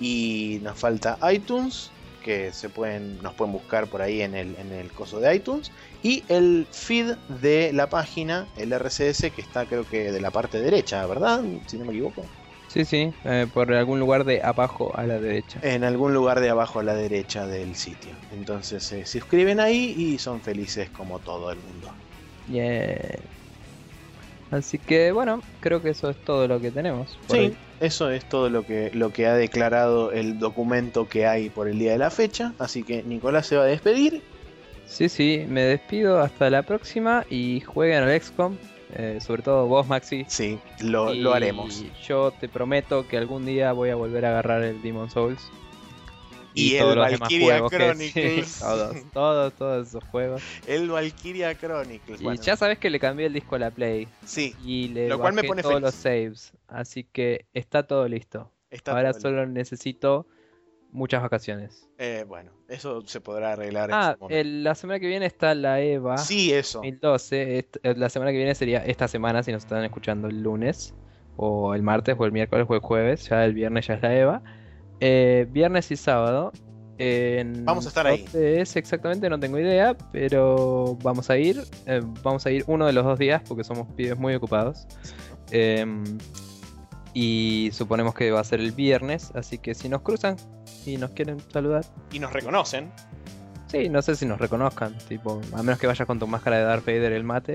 Y nos falta iTunes, que se pueden, nos pueden buscar por ahí en el, en el coso de iTunes, y el feed de la página, el R S S, que está creo que de la parte derecha, ¿verdad? Si no me equivoco. Sí, sí, eh, por algún lugar de abajo a la derecha. En algún lugar de abajo a la derecha del sitio. Entonces se suscriben ahí y son felices como todo el mundo. Yeah. Así que bueno, creo que eso es todo lo que tenemos. por Sí, hoy. eso es todo lo que, lo que ha declarado el documento que hay por el día de la fecha. Así que Nicolás se va a despedir. Sí, sí, me despido hasta la próxima y jueguen al X COM, eh, sobre todo vos, Maxi. Sí, lo, Y lo haremos. yo te prometo que algún día voy a volver a agarrar el Demon Souls. Y el todos los demás Valkyria juegos que- Chronicles. sí, todos, todos, todos esos juegos. El Valkyria Chronicles. Y Bueno, ya sabes que le cambié el disco a la Play sí, y le Lo cual me bajé pone todos feliz. los saves, así que está todo listo. está Ahora todo solo necesito muchas vacaciones. Eh, bueno, eso se podrá arreglar Ah, en su momento. el- la semana que viene está la EVA Sí, eso. dos mil doce. Est- eh, la semana que viene sería esta semana, si nos están escuchando el lunes, o el martes, o el miércoles, o el jueves. Ya el viernes ya es la EVA. Eh, viernes y sábado. En Vamos a estar ahí. ¿dónde es exactamente? No tengo idea, pero vamos a ir. Eh, vamos a ir uno de los dos días porque somos pibes muy ocupados. Em, y suponemos que va a ser el viernes, así que si nos cruzan y nos quieren saludar. Y nos reconocen. Sí, no sé si nos reconozcan, tipo, a menos que vayas con tu máscara de Darth Vader el mate.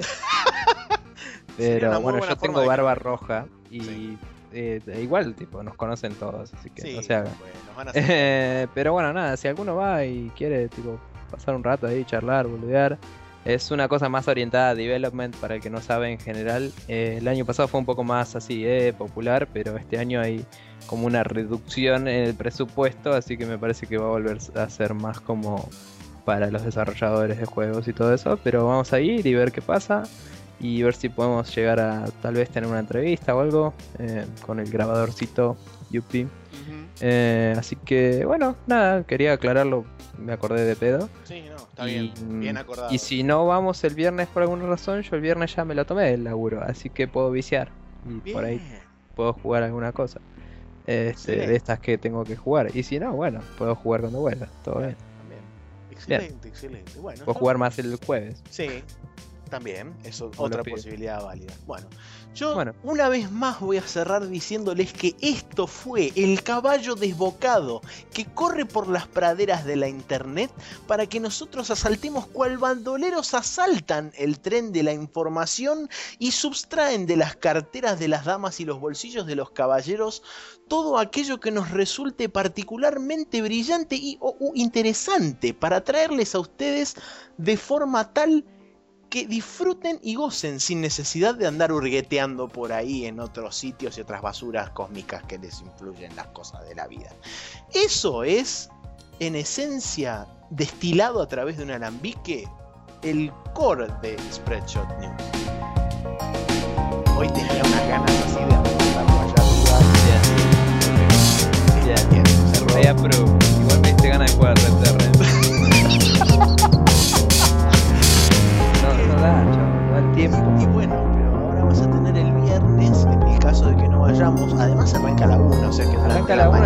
Sería una Pero muy bueno, buena yo forma tengo de que- barba roja y Sí. eh, igual, tipo, nos conocen todos, así que Sí, no se hagan. bueno, nos van a hacer- Eh, pero bueno, nada, si alguno va y quiere, tipo, pasar un rato ahí, charlar, boludear, es una cosa más orientada a development para el que no sabe en general. Eh, el año pasado fue un poco más así, eh, popular, pero este año hay como una reducción en el presupuesto, así que me parece que va a volver a ser más como para los desarrolladores de juegos y todo eso. Pero vamos a ir y ver qué pasa y ver si podemos llegar a tal vez tener una entrevista o algo eh, con el grabadorcito Yupi. Ujú. Eh, así que bueno, nada, quería aclararlo, me acordé de pedo. Sí, no, está Y, bien. Bien acordado. y si no vamos el viernes por alguna razón, yo el viernes ya me lo tomé del laburo, así que puedo viciar y Bien. por ahí puedo jugar alguna cosa. este, Excelente. de estas que tengo que jugar. Y si no, bueno, puedo jugar cuando vuelva. Todo bien. También. Excelente, excelente. Bueno, Puedo yo- jugar más el jueves. Sí, también, eso Como otra lo pide. posibilidad válida. Bueno, yo Bueno. una vez más voy a cerrar diciéndoles que esto fue el caballo desbocado que corre por las praderas de la internet para que nosotros asaltemos cual bandoleros asaltan el tren de la información y subtraen de las carteras de las damas y los bolsillos de los caballeros todo aquello que nos resulte particularmente brillante y o, u interesante para traerles a ustedes de forma tal que disfruten y gocen sin necesidad de andar hurgueteando por ahí en otros sitios y otras basuras cósmicas que les influyen las cosas de la vida. Eso es, en esencia, destilado a través de un alambique, el core de Spreadshot News. Hoy tenía unas ganas así de apuntarlo allá arriba. Bien. Bien, cerró. Ahí apruebo. Igual me diste ganas de jugar Red Dead Redemption. No, no da, chaval, no da el tiempo. Y bueno, pero ahora vas a tener el viernes, en el caso de que no vayamos, además arranca a la una, o sea que Arranca durante a la una,